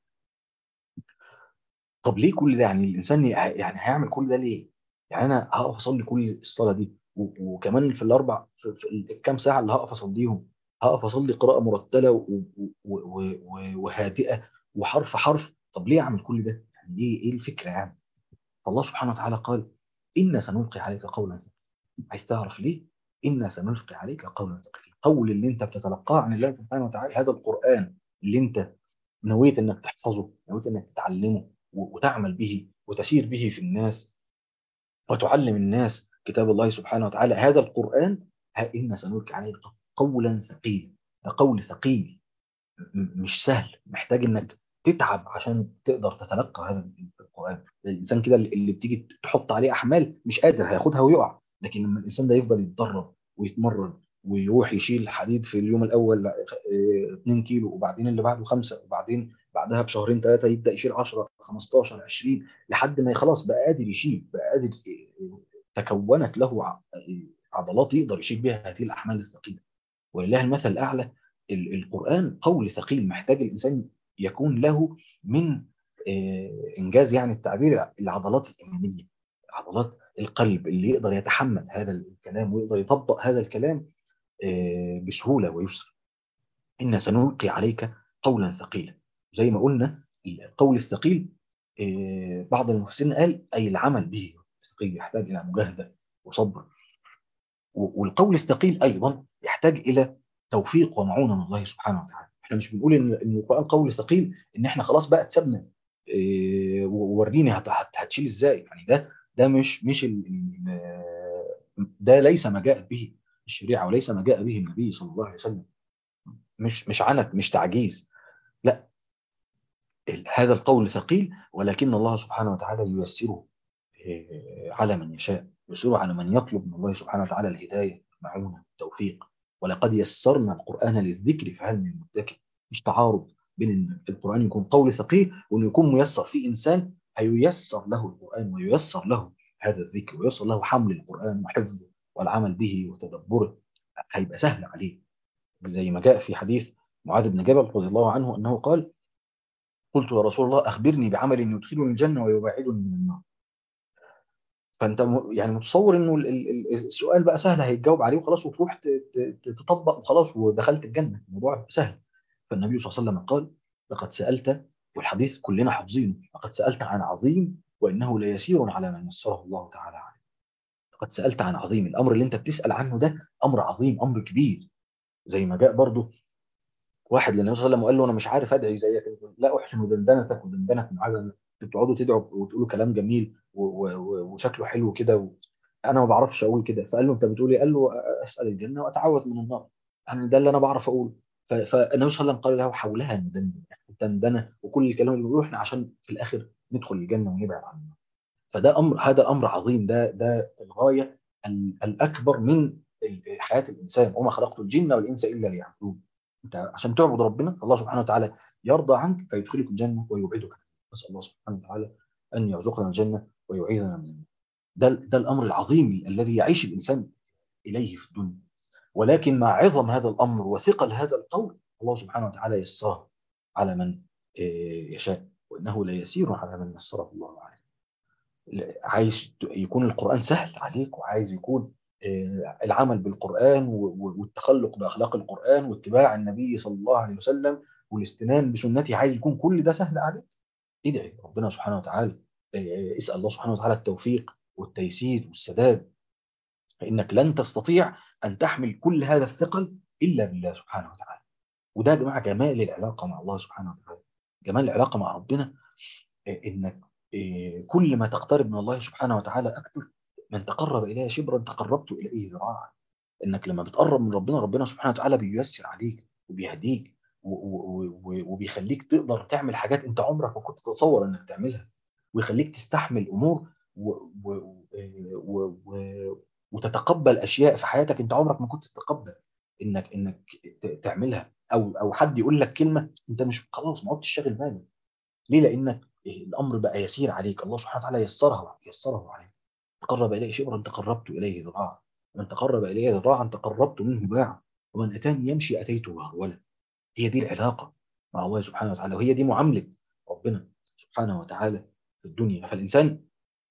طب ليه كل ده؟ يعني الانسان ي- يعني هيعمل كل ده ليه؟ يعني انا هقف اصلي كل الصلاه دي، و- وكمان في الاربع في, في الكام ساعه اللي هقف اصليهم، هقف اصلي قراءه مرتله و- و- و- و- وهادئه وحرف حرف. طب ليه اعمل كل ده؟ يعني ايه ايه الفكره يعني؟ فالله سبحانه وتعالى قال: إنا سنلقي عليك قولا ثقيلا. عايز تعرف ليه؟ إنا سنلقي عليك قولا ثقيلا. القول اللي أنت بتتلقاه عن الله سبحانه وتعالى، هذا القرآن اللي أنت نويت إنك تحفظه، نويت إنك تتعلمه و- وتعمل به وتسير به في الناس، وتعلم الناس كتاب الله سبحانه وتعالى، هذا القرآن، ها إنا سنلقي عليك قولا ثقيلا. ده قول ثقيل، م- مش سهل، محتاج انك تتعب عشان تقدر تتلقى هذا القرآن. الانسان كده اللي بتيجي تحط عليه احمال مش قادر، هياخدها ويقع. لكن لما الانسان ده يفضل يتدرب ويتمرن، ويروح يشيل حديد في اليوم الاول اتنين كيلو، وبعدين اللي بعده خمسة، وبعدين بعدها بشهرين ثلاثة يبدأ يشيل عشرة خمستاشر عشرين، لحد ما خلاص بقى قادر يشيل، بقى قادر، تكونت له ع- عضلات يقدر يشيل بها هذه الأحمال الثقيلة. ولله المثل الأعلى. ال- القرآن قول ثقيل، محتاج الإنسان يكون له من آه، إنجاز يعني التعبير العضلات الإيمانية، عضلات القلب اللي يقدر يتحمل هذا الكلام ويقدر يطبق هذا الكلام آه، بسهولة ويسر. إن سنلقي عليك قولا ثقيلا. زي ما قلنا القول الثقيل، آه، بعض المفسرين قال أي العمل به الثقيل يحتاج إلى مجاهدة وصبر. والقول الثقيل ايضا يحتاج الى توفيق ومعونه من الله سبحانه وتعالى. احنا مش بنقول ان ان القران قول ثقيل ان احنا خلاص بقى اتسبنا إيه، ووريني هت- هت- هتشيل ازاي. يعني ده ده مش مش ال- ال- ده ليس ما جاءت به الشريعه، وليس ما جاء به النبي صلى الله عليه وسلم. مش مش عنت، مش تعجيز، لا. ال- هذا القول ثقيل، ولكن الله سبحانه وتعالى ييسره إيه، على من يشاء، ييسره على من يطلب من الله سبحانه وتعالى الهداية، المعونة، التوفيق. ولقد يسرنا القرآن للذكر فهل من مدكر. مش تعارض بين ان القرآن يكون قول ثقيل وانه يكون ميسر في انسان هييسر له القرآن، وييسر له هذا الذكر، وييسر له حمل القرآن وحفظه والعمل به وتدبره، هيبقى سهل عليه. زي ما جاء في حديث معاذ بن جبل رضي الله عنه انه قال: قلت يا رسول الله اخبرني بعمل يدخلني الجنه ويبعدني من النار. فانت م- يعني متصور انه ال- ال- ال- السؤال بقى سهل هيتجاوب عليه وخلاص، وتروح ت- ت- تطبق وخلاص ودخلت الجنه، الموضوع سهل. فالنبي صلى الله عليه وسلم قال: لقد سالت، والحديث كلنا حافظينه، لقد سالت عن عظيم وانه ليسير على من يسره الله تعالى عليه. لقد سالت عن عظيم، الامر اللي انت بتسال عنه ده امر عظيم، امر كبير. زي ما جاء برضه واحد للنبي صلى الله عليه وسلم وقال له: انا مش عارف ادعي زيك، لا احسن دندنتك ودندنه معاذ. انتوا بتقعدوا تدعوا وتقولوا كلام جميل و- و- و- وشكله حلو كده و... انا ما بعرفش اقول كده. فقال له: انت بتقول ايه؟ قال له: اسال الجنه واتعوذ من النار. يعني ده اللي انا بعرف اقوله. ف- فالنبي صلى الله عليه وسلم قال له: حولها ندندن، دندنه، وكل الكلام اللي بيقوله احنا عشان في الاخر ندخل الجنه ونبعد عن النار. فده امر، هذا امر عظيم، ده ده الغايه ال- الاكبر من ال- حياه الانسان. وما خلقت الجن والانس الا ليعبدون. انت عشان تعبد ربنا الله سبحانه وتعالى يرضى عنك فيدخلك الجنه ويبعدك عنه. نسال الله سبحانه وتعالى ان يرزقنا الجنه ويعيذنا من النار. ده ده الامر العظيم الذي يعيش الانسان اليه في الدنيا. ولكن مع عظم هذا الامر وثقل هذا القول الله سبحانه وتعالى يسره على من يشاء، وانه ليسير على من يسره الله عليه. عايز يكون القرآن سهل عليك، وعايز يكون العمل بالقرآن والتخلق بأخلاق القرآن واتباع النبي صلى الله عليه وسلم والاستنان بسنته، عايز يكون كل ده سهل عليك، ادعي ربنا سبحانه وتعالى، اسأل الله سبحانه وتعالى التوفيق والتيسير والسداد، فإنك لن تستطيع أن تحمل كل هذا الثقل إلا بالله سبحانه وتعالى. وده يا جماعة جمال العلاقة مع الله سبحانه وتعالى، جمال العلاقة مع ربنا، انك كل ما تقترب من الله سبحانه وتعالى اكثر، من تقرب اليه شبرا تقربت اليه ذراعا. انك لما بتقرب من ربنا ربنا سبحانه وتعالى بييسر عليك وبيهديك وبيخليك تقدر تعمل حاجات انت عمرك ما كنت تتصور انك تعملها، ويخليك تستحمل امور و و و و وتتقبل اشياء في حياتك انت عمرك ما كنت تتقبل انك انك تعملها، او او حد يقول لك كلمه انت مش خلاص ما عدتش شاغل بالك. ليه؟ لانك الامر بقى يسير عليك، الله سبحانه وتعالى يسرها يسره عليك. تقرب اليه شبرا تقربت اليه ذراعا، ومن تقرب الي ذراعا تقربت منه باعا، ومن اتاني يمشي اتيته هرولا. هي دي العلاقه مع الله سبحانه وتعالى، وهي دي معامله ربنا سبحانه وتعالى في الدنيا. فالانسان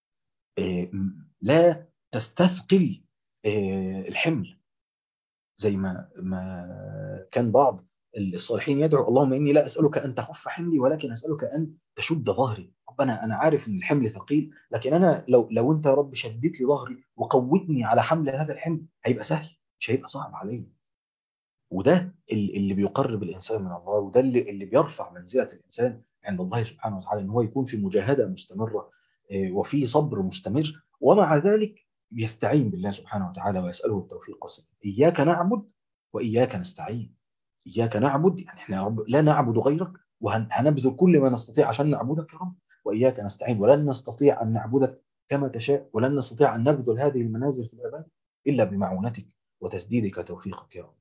لا تستثقل الحمل، زي ما ما كان بعض الصالحين يدعو اللهم اني لا اسالك ان تخف حملي ولكن اسالك ان تشد ظهري. ربنا انا عارف ان الحمل ثقيل، لكن انا لو لو انت يا رب شدت لي ظهري وقوتني على حمل هذا الحمل هيبقى سهل، مش هيبقى صعب عليا. وده اللي بيقرب الانسان من الله، وده اللي اللي بيرفع منزله الانسان عند الله سبحانه وتعالى، ان هو يكون في مجاهده مستمره وفي صبر مستمر، ومع ذلك يستعين بالله سبحانه وتعالى ويساله التوفيق والسداد. اياك نعبد واياك نستعين. اياك نعبد يعني احنا يا رب لا نعبد غيرك، وهنبذل كل ما نستطيع عشان نعبدك يا رب. واياك نستعين، ولن نستطيع ان نعبدك كما تشاء، ولن نستطيع ان نبذل هذه المنازل في العباده الا بمعونتك وتسديدك توفيقك يا رب.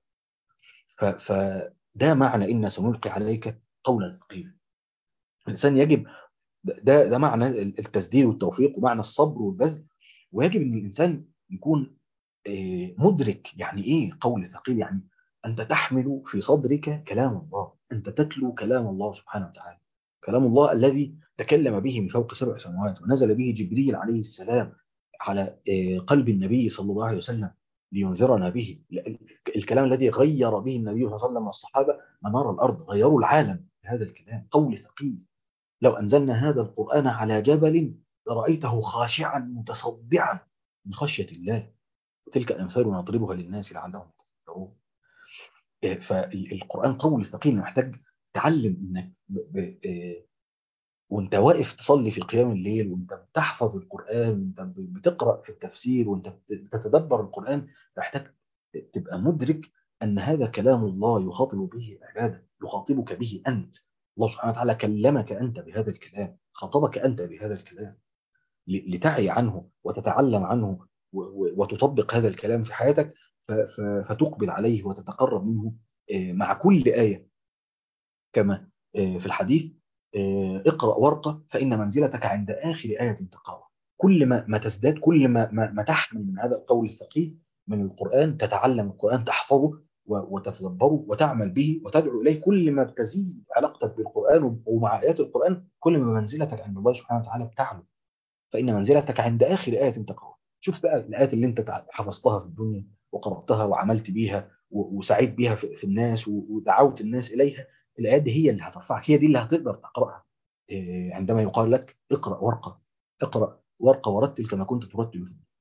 فده معنى إنا سنلقي عليك قولا ثقيلا. الإنسان يجب ده ده معنى التسديد والتوفيق ومعنى الصبر والبذل. ويجب أن الإنسان يكون مدرك يعني إيه قول ثقيل. يعني أنت تحمل في صدرك كلام الله، أنت تتلو كلام الله سبحانه وتعالى، كلام الله الذي تكلم به من فوق سبع سماوات، ونزل به جبريل عليه السلام على قلب النبي صلى الله عليه وسلم لينذرنا به. الكلام الذي غير به النبي صلى الله عليه وسلم والصحابة منار الأرض، غيروا العالم بهذا الكلام. قول ثقيل، لو أنزلنا هذا القرآن على جبل لرأيته خاشعا متصدعا من خشية الله، وتلك الأمثال نضربها للناس لعلهم يتفكرون. فالقرآن قول ثقيل، محتاج تعلم انك ب... ب... وانت واقف تصلي في قيام الليل، وانت بتحفظ القرآن، وانت بتقرأ في التفسير، وانت بتتدبر القرآن، محتاج تبقى مدرك ان هذا كلام الله يخاطب به عباده، يخاطبك به انت. الله سبحانه وتعالى كلمك انت بهذا الكلام، خاطبك انت بهذا الكلام لتعي عنه وتتعلم عنه وتطبق هذا الكلام في حياتك، فتقبل عليه وتتقرب منه مع كل آية. كما في الحديث اقرأ ورقة فإن منزلتك عند آخر آية تقرأها. كل ما ما تزداد، كل ما ما, ما تحمل من هذا القول الثقيل من القرآن، تتعلم القرآن، تحفظه وتتدبره وتعمل به وتدعو إليه، كل ما بتزيد علاقتك بالقرآن ومع آيات القرآن كل ما منزلتك عند الله سبحانه وتعالى بتعلو. فإن منزلتك عند آخر آية تقرأها. شوف بقى الآيات اللي أنت حفظتها في الدنيا وقرأتها وعملت بيها وسعيت بيها في الناس ودعوت الناس إليها، الآيات دي هي اللي هترفعك، هي دي اللي هتقدر تقرأها عندما يقال لك اقرأ ورقة، اقرأ ورقة ورتل كما كنت ترتل في الدنيا.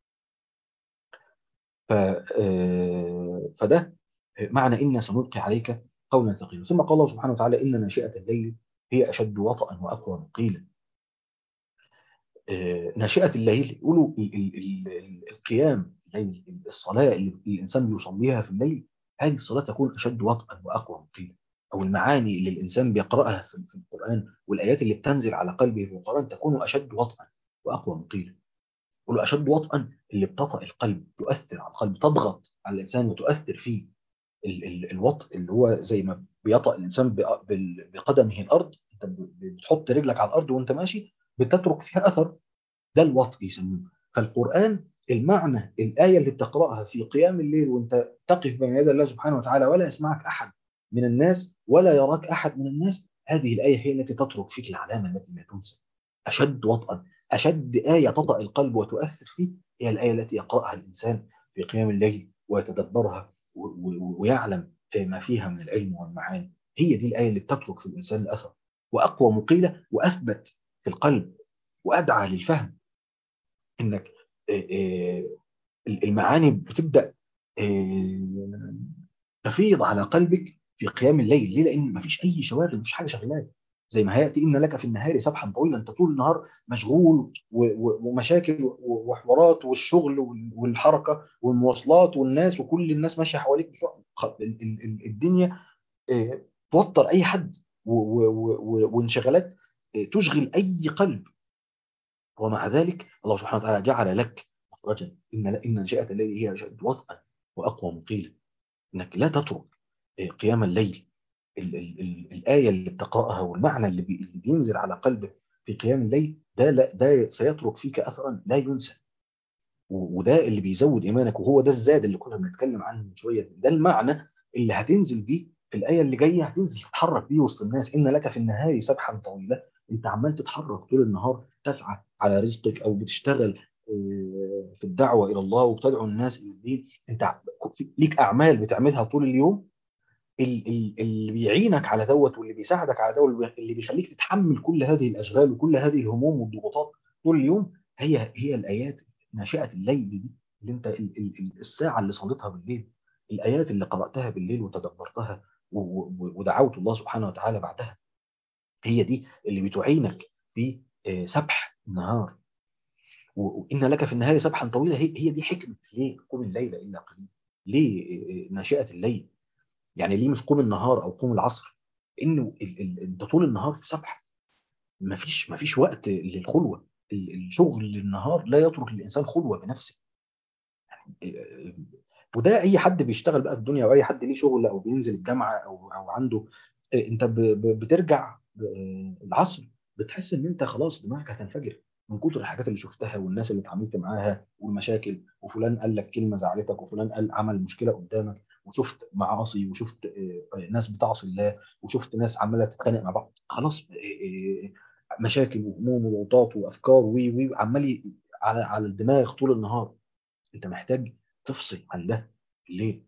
ف فده معنى إنا سنلقي عليك قولا ثقيلا. ثم قال الله سبحانه وتعالى إن ناشئة الليل هي أشد وطئا وأقوى مقيلا. ناشئة الليل يقولوا القيام الليل، الصلاة اللي الإنسان بيصليها في الليل، هذه الصلاة تكون أشد وطئا وأقوى مقيلا. أو المعاني اللي الإنسان بيقرأها في القرآن والآيات اللي بتنزل على قلبه في القرآن تكون أشد وطئا وأقوى مقيلا. يقولوا أشد وطئا اللي بتطأ القلب، تؤثر على القلب، تضغط على الإنسان وتؤثر فيه ال ال الوطء اللي هو زي ما بيطأ الانسان بقدمه الارض، انت بتحط رجلك على الارض وانت ماشي بتترك فيها اثر، ده الوطء يسموه. فالقرآن المعنى الآية اللي بتقرأها في قيام الليل وانت تقف بين يدي الله سبحانه وتعالى ولا يسمعك أحد من الناس ولا يراك أحد من الناس، هذه الآية هي التي تترك فيك العلامة التي لا تنسى. أشد وطئا، أشد آية تطأ القلب وتؤثر فيه هي الآية التي يقرأها الإنسان في قيام الليل ويتدبرها ويعلم ما فيها من العلم والمعاني. هي دي الآية اللي بتترك في الإنسان الأثر، وأقوى مقيلة وأثبت في القلب وأدعى للفهم. انك المعاني بتبدا تفيض على قلبك في قيام الليل. ليه؟ لان مفيش اي شواغل، مفيش حاجه شغلاك. زي ما هياتي ان لك في النهار سبحا طويلا، انت طول النهار مشغول ومشاكل وحوارات والشغل والحركه والمواصلات والناس وكل الناس ماشيه حواليك بسرعه. الدنيا توتر اي حد وانشغالات تشغل اي قلب. ومع ذلك الله سبحانه وتعالى جعل لك مخرجا. ان ان نشأة الليل هي اشد وطئا واقوى مقيلا، انك لا تترك قيام الليل. ال ال ال الايه اللي بتقراها والمعنى اللي, بي اللي بينزل على قلبك في قيام الليل ده لا ده سيترك فيك اثرا لا ينسى. وده اللي بيزود ايمانك، وهو ده الزاد اللي كنا بنتكلم عنه من شويه. ده المعنى اللي هتنزل بيه في الايه اللي جايه، هتنزل تتحرك بيه وسط الناس. ان لك في النهار سبحا طويلا، انت عمال تتحرك طول النهار تسعى على رزقك او بتشتغل في الدعوه الى الله وبتدعو الناس الى الدين. انت ليك اعمال بتعملها طول اليوم، اللي بيعينك على دوت واللي بيساعدك على دوت اللي بيخليك تتحمل كل هذه الاشغال وكل هذه الهموم والضغوطات طول اليوم، هي هي الايات ناشئه الليل دي، اللي انت الساعه اللي صليتها بالليل، الايات اللي قراتها بالليل وتدبرتها ودعوت الله سبحانه وتعالى بعدها، هي دي اللي بتعينك في سبح النهار. وان لك في النهار سبحا طويلا، هي هي دي حكمه ليه قم الليل الا قليلا. ليه ناشئه الليل؟ يعني ليه مش قوم النهار او قوم العصر؟ انه انت طول النهار في سبح، مفيش مفيش وقت للخلوه. الشغل النهار لا يترك الانسان خلوه بنفسه. وده اي حد بيشتغل بقى في الدنيا او اي حد ليه شغل او بينزل الجامعه او او عنده، انت بترجع العصر بتحس ان انت خلاص دماغك هتنفجر من كتر الحاجات اللي شفتها والناس اللي اتعاملت معاها والمشاكل، وفلان قال لك كلمه زعلتك وفلان قال عمل مشكله قدامك، وشفت معاصي وشفت ناس بتعصي الله وشفت ناس عماله تتخانق مع بعض. خلاص مشاكل وهموم وضغوطات وافكار وي وي عمال على على الدماغ طول النهار. انت محتاج تفصل عن ده الليل.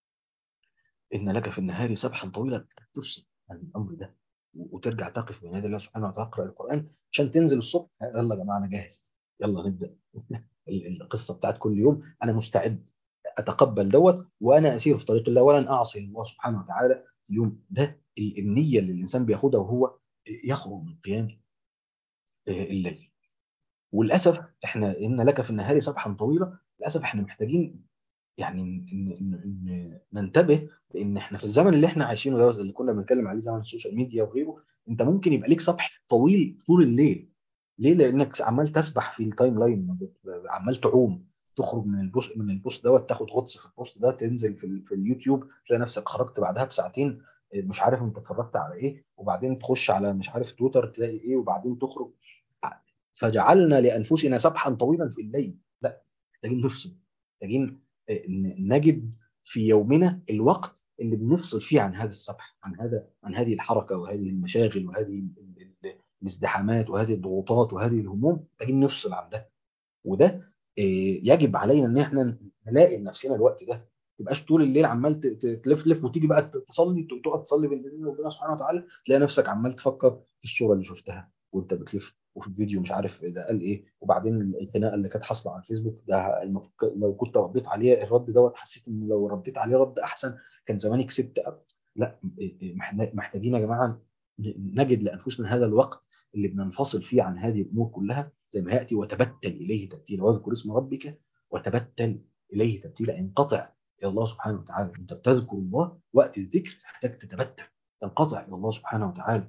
ان لك في النهار سبحا طويلا، تفصل عن الامر ده وترجع تقف بين يدي الله سبحانه وتعالى تقرا القران عشان تنزل الصبح يلا يا جماعه انا جاهز، يلا نبدا القصه بتاعت كل يوم. انا مستعد اتقبل دوت وانا اسير في طريق الله ولن اعصي الله سبحانه وتعالى اليوم ده. النيه اللي الانسان بياخدها وهو يخرج من قيام الليل. وللاسف احنا ان لك في النهار سبحا طويلا، للاسف احنا محتاجين يعني إن ننتبه لان احنا في الزمن اللي احنا عايشينه ده اللي كنا بنتكلم عليه زمن السوشيال ميديا وغيره، انت ممكن يبقى ليك صفح طويل طول الليل. ليه؟ لانك عمال تسبح في التايم لاين، عمال تعوم تخرج من البوست من البوست دوت تاخد غطس في البوست ده تنزل في, ال... في اليوتيوب تلاقي نفسك خرجت بعدها بساعتين مش عارف انت اتفرجت على ايه، وبعدين تخش على مش عارف تويتر تلاقي ايه، وبعدين تخرج. فجعلنا لانفسنا سبحا طويلا في الليل. لا، محتاجين نفصل، محتاجين نجد في يومنا الوقت اللي بنفصل فيه عن هذا السبح، عن هذا عن هذه الحركه وهذه المشاغل وهذه الازدحامات وهذه الضغوطات وهذه الهموم. محتاجين نفصل عن ده. وده يجب علينا ان احنا نلاقي لنفسنا الوقت ده. ما تبقاش طول الليل عمال تلف لف وتيجي بقى تصلي تقعد تصلي بين ايدين ربنا سبحانه وتعالى تلاقي نفسك عمال تفكر في الصوره اللي شفتها وانت بتلف، وفي الفيديو مش عارف ده قال ايه، وبعدين الخناقه اللي كانت حاصله على الفيسبوك ده المفروض لو كنت رديت عليه الرد دوت حسيت ان لو رديت عليه رد احسن كان زماني كسبت. لا، محتاجين يا جماعه نجد لانفسنا هذا الوقت اللي بننفصل فيه عن هذه الامور كلها، زي ما ياتي وتبتل اليه تبتيلا واذكر اسم ربك وتبتل اليه تبتيلا. انقطع الى الله سبحانه وتعالى. انت بتذكر الله وقت الذكر تحتاج تتبتل تنقطع الى الله سبحانه وتعالى،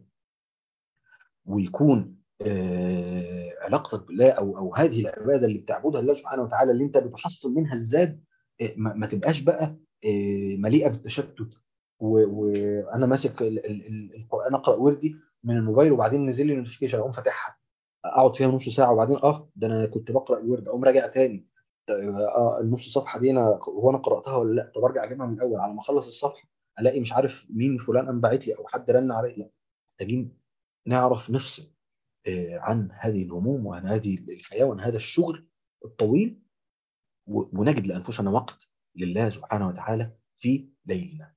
ويكون آه علاقتك بالله او او هذه العباده اللي بتعبدها الله سبحانه وتعالى اللي انت بتحصل منها الزاد، آه ما, ما تبقاش بقى مليئه بالتشتت، وانا ماسك ال- ال- ال- القران اقرا وردي من الموبايل، وبعدين نزل لي نوتيفيكيشن اقوم فاتحها، اقعد فيها نص ساعه، وبعدين اه ده انا كنت بقرا الورد، اقوم راجع تاني. اه النص صفحه دي انا هو انا قراتها ولا لا؟ طب ارجع اجيبها من الاول على ما اخلص الصفحه، الاقي مش عارف مين فلان قام باعت لي او حد رن عليا. لا، محتاجين نعرف نفصل آه، عن هذه الهموم وعن هذه الحياه وعن هذا الشغل الطويل، و- ونجد لانفسنا وقت لله سبحانه وتعالى في ليلنا.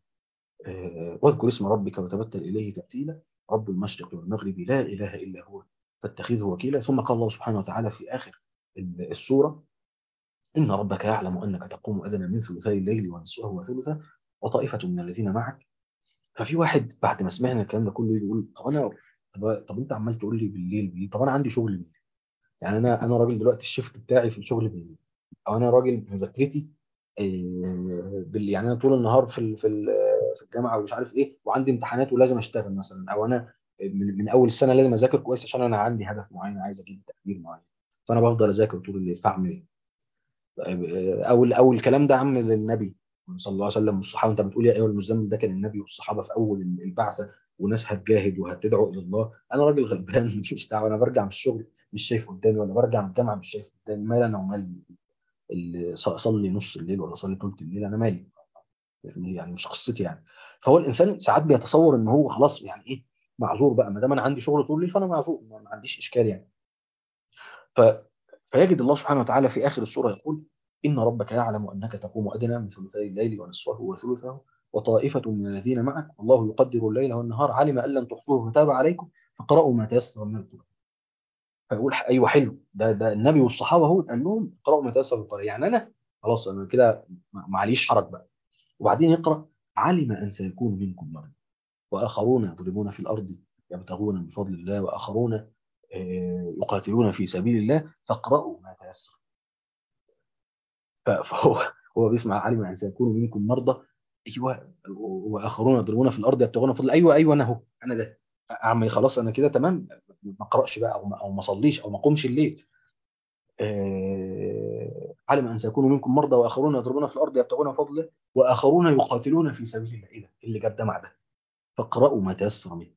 آه، واذكر اسم ربك وتبتل اليه تبتيلا، رب المشرق والمغرب لا اله الا هو فاتخذه وكيلا. ثم قال الله سبحانه وتعالى في اخر السوره: إن ربك يعلم أنك تقوم أدنى من ثلثي الليل ونصفه وثلثه وطائفة من الذين معك. ففي واحد بعد ما سمعنا الكلام ده كله يقول: طب أنا طب, طب أنت عمال تقول لي بالليل بالليل، طب أنا عندي شغل بالليل. يعني أنا أنا راجل دلوقتي الشيفت بتاعي في الشغل بالليل، أو أنا راجل مذاكرتي آه، بال يعني أنا طول النهار في ال- في ال- في الجامعة ومش عارف إيه، وعندي امتحانات ولازم أشتغل مثلا، أو أنا من, من أول السنة لازم أذاكر كويس عشان أنا عندي هدف معين عايز أجيب تقدير معين، فأنا بفضل أذاكر طول الليل، فأعمل إيه؟ او او الكلام ده عم للنبي صلى الله عليه وسلم والصحابه. انت بتقول يا ايها المزمل، ده كان النبي والصحابه في اول البعثه، وناس هتجاهد وهتدعو الى الله. انا راجل غلبان مش دعوه، انا برجع من الشغل مش شايف قدامي، ولا برجع من الجامعه مش شايف قدامي، مال انا ومال اللي اصلي نص الليل ولا اصلي ثلث الليل، انا مالي يعني، مش قصتي يعني. فهو الانسان ساعات بيتصور ان هو خلاص يعني ايه، معذور بقى، ما دام انا عندي شغل طول الليل فانا معذور، ما ما عنديش اشكال يعني. ف... فيجد الله سبحانه وتعالى في آخر السورة يقول: إن ربك يعلم أنك تقوم أدنى من ثلثي الليل ونصفه وثلثه وطائفة من الذين معك والله يقدر الليل والنهار علم أن لن تحصوه فتاب عليكم فقرأوا ما تيسر من القرآن. فيقول: أيوه حلو، ده ده النبي والصحابة هو قال لهم اقرأوا ما تيسر من القرآن، يعني أنا خلاص أنا كده معليش حرج بقى. وبعدين يقرأ: علم أن سيكون منكم مرضى وآخرون يضربون في الأرض يبتغون من فضل الله وآخرون آه، يقاتلون في سبيل الله فاقرأوا ما تيسر. ف- فهو هو بيسمع: علم ان سيكون منكم مرضى، ايوه، واخرون يضربون في الارض يبتغون فضلا، ايوه ايوه انا اهو، انا ده، اعمل إيه؟ خلاص انا كده تمام، ما اقراش بقى، او ما او ما اصليش او ما اقومش الليل. آه، علم ان سيكون منكم مرضى واخرون يضربون في الارض يبتغون فضلا واخرون يقاتلون في سبيل الله. ايه ده اللي جاب ده مع ده؟ فاقرأوا ما تيسر منه.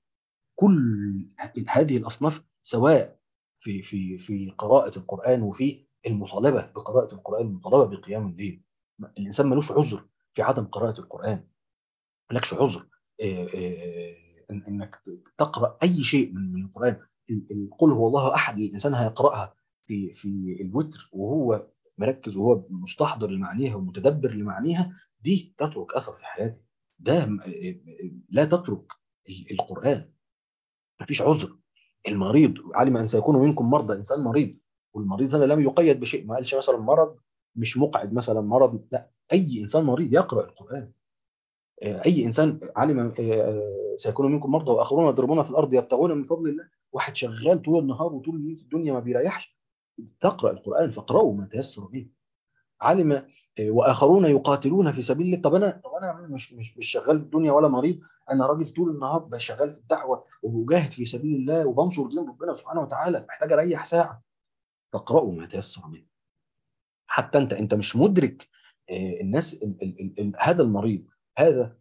كل هذه الاصناف سواء في في في قراءة القرآن وفي المطالبة بقراءة القرآن، المطالبة بقيام الليل. الإنسان ملوش عذر في عدم قراءة القرآن، ملكش عذر آه، آه، إن- إنك تقرأ أي شيء من من القرآن. ال- ال- قل هو الله أحد الإنسان هيقرأها في في الوتر وهو مركز وهو مستحضر لمعانيها ومتدبر لمعانيها، دي تترك أثر في حياته. ده م- آه، آه، لا تترك ال- القرآن، مفيش عذر. المريض علم ان سيكون منكم مرضى، انسان مريض، والمريض هنا لم يقيد بشيء، ما قالش مثلا مرض مش مقعد مثلا، مرض لا، اي انسان مريض يقرا القران. آه، اي انسان علم آه، آه، سيكون منكم مرضى واخرون يضربون في الارض يبتغون من فضل الله، واحد شغال طول النهار وطول الليل في الدنيا ما بيريحش، تقرا القران فاقرأوا ما تيسر به. علم آه، واخرون يقاتلون في سبيل الله. طب انا طب انا مش مش مش شغال في الدنيا ولا مريض، انا راجل طول النهار شغال في الدعوه وبجاهد في سبيل الله وبنصر دين ربنا سبحانه وتعالى، محتاج اريح ساعه. فاقرأوا ما تيسر منه. حتى انت انت مش مدرك آه، الناس ال ال ال ال هذا المريض، هذا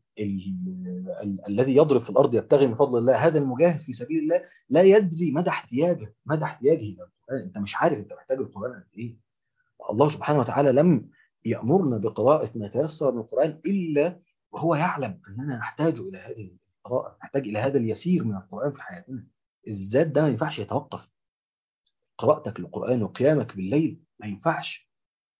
ال ال الذي يضرب في الارض يبتغي من فضل الله، هذا المجاهد في سبيل الله لا يدري مدى احتياجه مدى احتياجه الى القران. انت مش عارف انت محتاج القران قد ايه. الله سبحانه وتعالى لم يأمرنا بقراءة ما تيسر من القرآن إلا وهو يعلم أننا نحتاج إلى هذه القراءة، نحتاج إلى هذا اليسير من القرآن في حياتنا. الذات ده ما ينفعش يتوقف، قراءتك للقرآن وقيامك بالليل ما ينفعش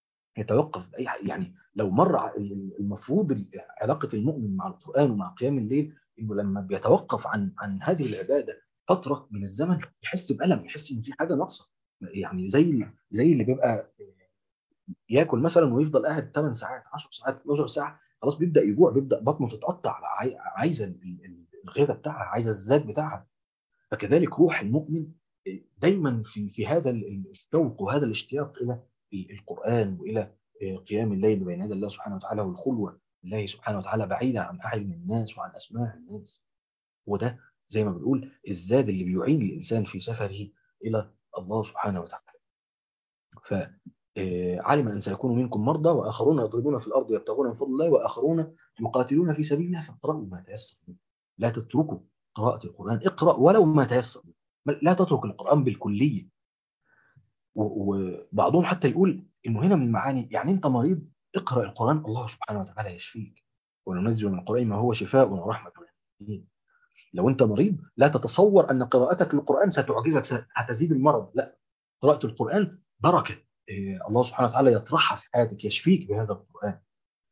يتوقف بأي حاجة. يعني لو مر ع- المفروض علاقة المؤمن مع القرآن ومع قيام الليل إنه لما بيتوقف عن عن هذه العبادة فترة من الزمن يحس بألم، يحس إن في حاجة ناقصة. يعني زي زي اللي بيبقى ياكل مثلا ويفضل قاعد ثمان ساعات عشر ساعات اتناشر ساعه، خلاص بيبدا يجوع، بيبدا بطنه تتقطع، عاي- عايزه ال- ال- الغذاء بتاعها، عايزه الذات بتاعها. فكذلك روح المؤمن دايما في في هذا ال- الشوق وهذا الاشتياق الى ال- القران والى قيام الليل بين يدي الله سبحانه وتعالى والخلوه بالله سبحانه وتعالى بعيدا عن اعين الناس وعن اسماع الناس. وده زي ما بنقول الزاد اللي بيعين الانسان في سفره الى الله سبحانه وتعالى. علم أن سيكون منكم مرضى وآخرون يضربون في الأرض يبتغون من فضل الله وآخرون يقاتلون في سبيل الله فاقرأوا ما تيسر منه. لا تتركوا قراءة القرآن، اقرأ ولو ما تيسر منه، لا تترك القرآن بالكلية. وبعضهم حتى يقول إنه هنا من المعاني يعني أنت مريض اقرأ القرآن الله سبحانه وتعالى يشفيك، وننزل من القرآن ما هو شفاء ورحمة للمؤمنين. لو أنت مريض لا تتصور أن قراءتك للقرآن ستعجزك هتزيد المرض، لا، قراءة القرآن بركة، إيه الله سبحانه وتعالى يطرحها في حياتك، يشفيك بهذا القرآن.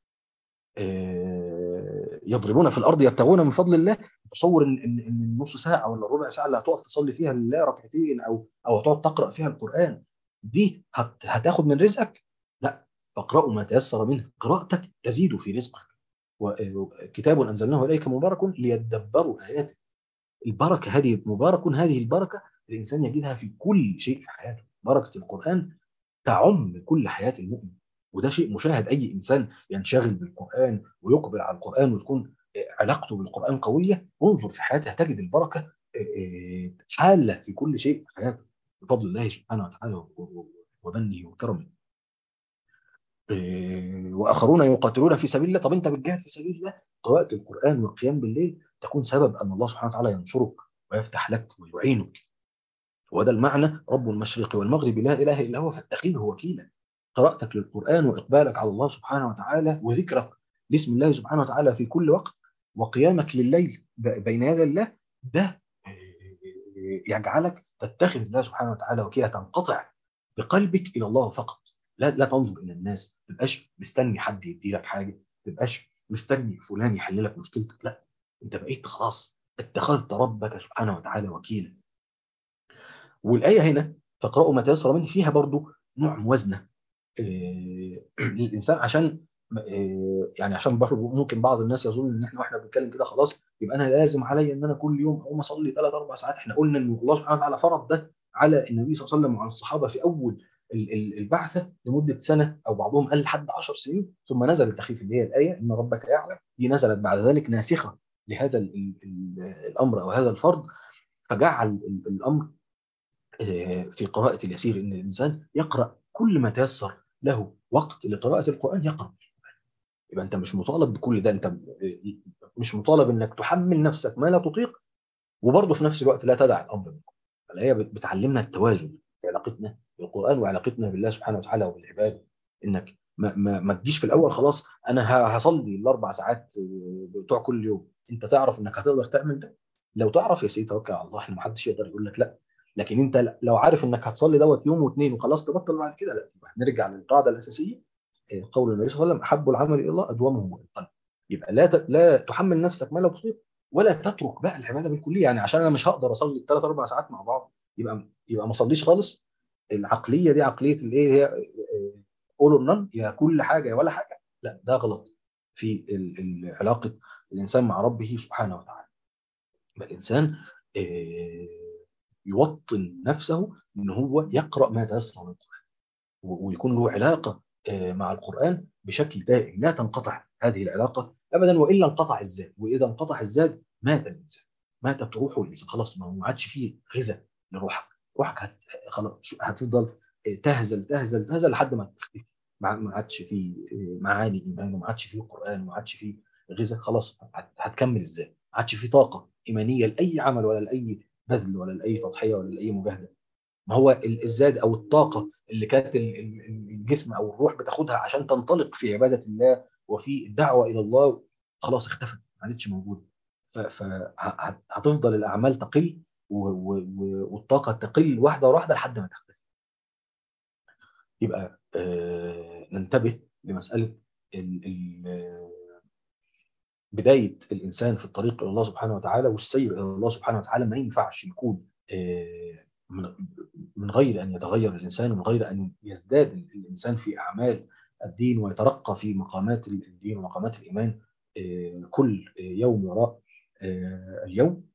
إيه يضربون في الأرض يبتغون من فضل الله. تصور إن إن إن النص ساعة ولا الربع ساعة اللي هتقف تصلي فيها لله ركعتين أو أو هتقعد تقرأ فيها القرآن دي هت هتاخد من رزقك؟ لا، فاقرأوا ما تيسر منه، قراءتك تزيد في رزقك. وكتاب أنزلناه إليك مبارك ليدبروا آياته. البركة هذه مبارك، هذه البركة الإنسان يجدها في كل شيء في حياته. بركة القرآن تعم كل حياة المؤمن، وده شيء مشاهد. أي إنسان ينشغل بالقرآن ويقبل على القرآن وتكون علاقته بالقرآن قوية، انظر في حياته هتجد البركة حالة في كل شيء في حياته بفضل الله سبحانه وتعالى ومنه وكرمه. واخرون يقاتلون في سبيل الله. طب انت بتجاهد في سبيل الله، قراءة القرآن والقيام بالليل تكون سبب ان الله سبحانه وتعالى ينصرك ويفتح لك ويعينك. وهذا المعنى رب المشرق والمغرب لا اله الا هو فاتخذه وكيلا. قراءتك للقرآن واقبالك على الله سبحانه وتعالى وذكرك لاسم الله سبحانه وتعالى في كل وقت وقيامك لليل بين يدي الله، ده يجعلك تتخذ الله سبحانه وتعالى وكيلا، تنقطع بقلبك الى الله فقط. لا لا تنظر الى الناس، ما تبقاش مستني حد يدي لك حاجه، ما تبقاش مستني فلان يحل لك مشكلتك، لا، انت بقيت خلاص اتخذت ربك سبحانه وتعالى وكيلا. والايه هنا فاقرأوا ما تيسر منه فيها برضو نوع موازنه للانسان، عشان يعني عشان برضه ممكن بعض الناس يظن ان احنا واحنا بنتكلم كده خلاص يبقى انا لازم عليا ان انا كل يوم اقوم اصلي ثلاث اربع ساعات. احنا قلنا ان الله سبحانه وتعالى فرض ده على النبي صلى الله عليه وسلم وعلى الصحابه في اول البعثه لمده سنه، او بعضهم قال لحد عشر سنين، ثم نزلت تخفيف اللي هي الايه ان ربك يعلم، دي نزلت بعد ذلك ناسخه لهذا ال ال الامر او هذا الفرض، فجعل الامر في قراءة اليسير ان الانسان يقرأ كل ما تيسر له وقت لقراءة القرآن يقرأ. يبقى انت مش مطالب بكل ده، انت مش مطالب انك تحمل نفسك ما لا تطيق، وبرضه في نفس الوقت لا تدع الامر منك. فالآية بتعلمنا التوازن في علاقتنا بالقرآن وعلاقتنا بالله سبحانه وتعالى وبالعباد. انك ما, ما, ما تجيش في الاول خلاص انا هصلي الاربع ساعات بتوع كل يوم، انت تعرف انك هتقدر تعمل ده؟ لو تعرف يا سيدي توكل على الله، احنا ما حدش يقدر يقول لك لا. لكن انت لو عارف انك هتصلي دوت يوم واثنين وخلاص تبطل بعد كده، لا، يبقى هنرجع للقاعده الاساسيه، قول النبي صلى الله عليه وسلم احب العمل الى الله ادومه القلب. يبقى لا ت... لا تحمل نفسك ما لا تطيق، ولا تترك بقى العباده بالكليه. يعني عشان انا مش هقدر اصلي الثلاث اربع ساعات مع بعض يبقى يبقى ما اصليش خالص. العقليه دي عقليه الايه هي اول اور نان، يا كل حاجه يا ولا حاجه، لا، ده غلط في ال... ال... علاقه الانسان مع ربه سبحانه وتعالى. يبقى الانسان يوطن نفسه ان هو يقرا ما تيسر من القران ويكون له علاقه مع القرآن بشكل دائم، لا تنقطع هذه العلاقة أبدا، وإلا انقطع الزاد، وإذا انقطع الزاد مات الإنسان، ماتت روحه الإنسان، خلاص ما عادش فيه غذاء لروحك. روحك هت... خلاص هتفضل تهزل تهزل تهزل لحد ما تختفي، ما عادش فيه معاني إيمان، وما عادش فيه قرآن، وما عادش فيه غذاء، خلاص هتكمل إزاي؟ ما عادش فيه طاقة إيمانية لأي عمل ولا لأي بذل ولا لأي تضحية ولا لأي مجاهدة. ما هو الزاد او الطاقه اللي كانت الجسم او الروح بتاخدها عشان تنطلق في عباده الله وفي الدعوه الى الله خلاص اختفت، ما عادتش موجوده. فهتفضل الاعمال تقل والطاقه تقل واحده واحده لحد ما تختفي. يبقى آه ننتبه لمساله ال ال بدايه الانسان في الطريق الى الله سبحانه وتعالى والسير الى الله سبحانه وتعالى ما ينفعش يكون آه من غير أن يتغير الإنسان، ومن غير أن يزداد الإنسان في أعمال الدين ويترقى في مقامات الدين ومقامات الإيمان كل يوم وراء اليوم.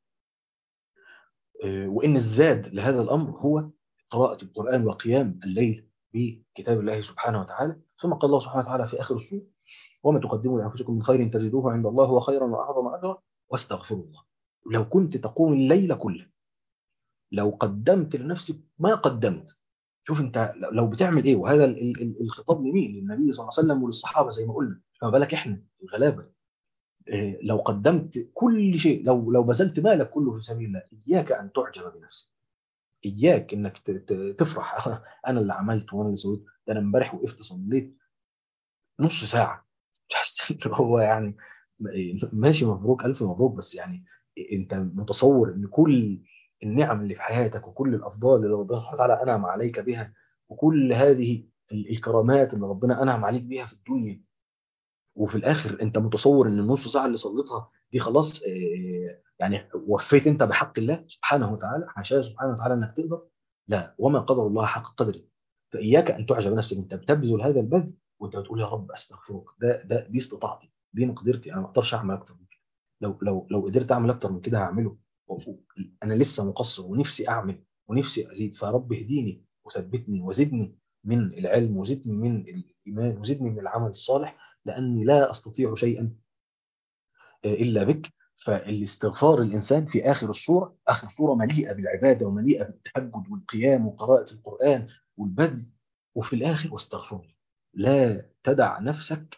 وإن الزاد لهذا الأمر هو قراءة القرآن وقيام الليل بكتاب الله سبحانه وتعالى. ثم قال الله سبحانه وتعالى في آخر السورة وما تقدموا لأنفسكم من خير تجدوه عند الله هو خيرا وأعظم أجرا واستغفروا الله. لو كنت تقوم الليل كله، لو قدمت لنفسك ما قدمت شوف انت لو بتعمل ايه. وهذا الخطاب لمين؟ للنبي صلى الله عليه وسلم وللصحابه زي ما قلنا، فما بالك احنا الغلابه. إيه لو قدمت كل شيء، لو لو بذلت مالك كله في سبيل الله، اياك ان تعجب بنفسك، اياك انك تفرح انا اللي عملت وانا اللي سويت. ده انا امبارح وقفت صليت نص ساعه، تحس ان هو يعني ماشي، مبروك الف مبروك، بس يعني انت متصور ان كل النعم اللي في حياتك وكل الافضال اللي ربنا سبحانه وتعالى انعم عليك بها، وكل هذه الكرامات اللي ربنا انعم عليك بها في الدنيا، وفي الاخر انت متصور ان النص ساعه اللي صليتها دي خلاص يعني وفيت انت بحق الله سبحانه وتعالى؟ حاشاه سبحانه وتعالى انك تقدر. لا، وما قدر الله حق قدره. فاياك ان تعجب نفسك، انت بتبذل هذا البذل وانت بتقول يا رب استغفرك، ده ده دي استطاعتي، دي مقدرتي، انا ما اقدرش اعمل اكتر من كده. لو لو لو قدرت اعمل اكتر من كده هعمله. انا لسه مقصر ونفسي اعمل ونفسي ازيد، فرب اهديني وثبتني وزدني من العلم، وزدني من الايمان، وزدني من العمل الصالح، لاني لا استطيع شيئا الا بك. فالاستغفار الانسان في اخر الصوره، اخر صوره مليئه بالعباده ومليئه بالتهجد والقيام وقراءه القران والبذل، وفي الاخر واستغفر. لا تدع نفسك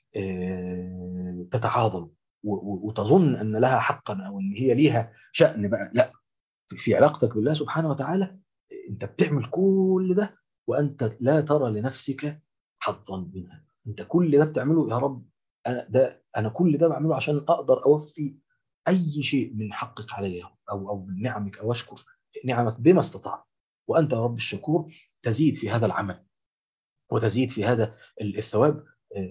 تتعاظم وتظن ان لها حقا او ان هي ليها شأن بقى. لا، في علاقتك بالله سبحانه وتعالى انت بتعمل كل ده وانت لا ترى لنفسك حظا منها. انت كل ده بتعمله يا رب، انا ده انا كل ده بعمله عشان اقدر اوفي اي شيء من حقك علي، او او من نعمك، او اشكر نعمك بما استطعت. وانت يا رب الشكور تزيد في هذا العمل وتزيد في هذا الثواب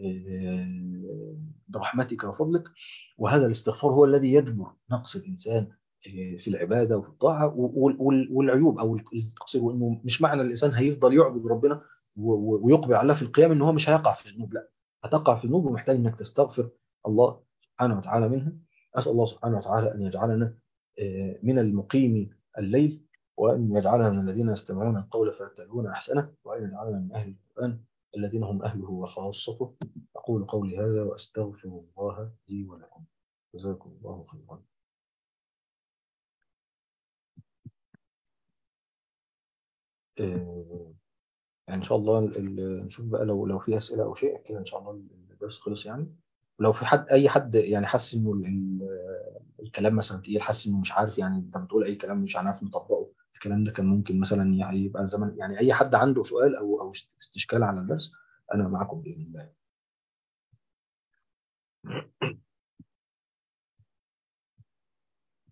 برحمتك وفضلك. وهذا الاستغفار هو الذي يجبر نقص الانسان في العباده وفي الطاعه والعيوب او التقصير. وانه مش معنى الانسان هيفضل يعبد ربنا ويقبل على الله في القيام ان هو مش هيقع في ذنوب. لا، هتقع في ذنوب ومحتاج انك تستغفر الله سبحانه وتعالى منها. اسال الله سبحانه وتعالى ان يجعلنا من المقيم الليل، وان يجعلنا من الذين يستمعون القول فيتبعون احسنه، وان يجعلنا من اهل القران الذين هم اهله وخاصته. اقول قولي هذا واستغفر الله لي ولكم. جزاكم الله خيرا. آه، يعني ان شاء الله ال- ال- نشوف بقى لو لو في اسئله او شيء كده، ان شاء الله الدرس خلص يعني. ولو في حد اي حد يعني حس انه ال- ال- الكلام مثلا تقيل، حس انه مش عارف، يعني انت بتقول اي كلام مش عارف نطبقه، الكلام ده كان ممكن مثلا يعني يبقى زمن، يعني اي حد عنده سؤال او او استشكال على الدرس، انا معكم باذن الله.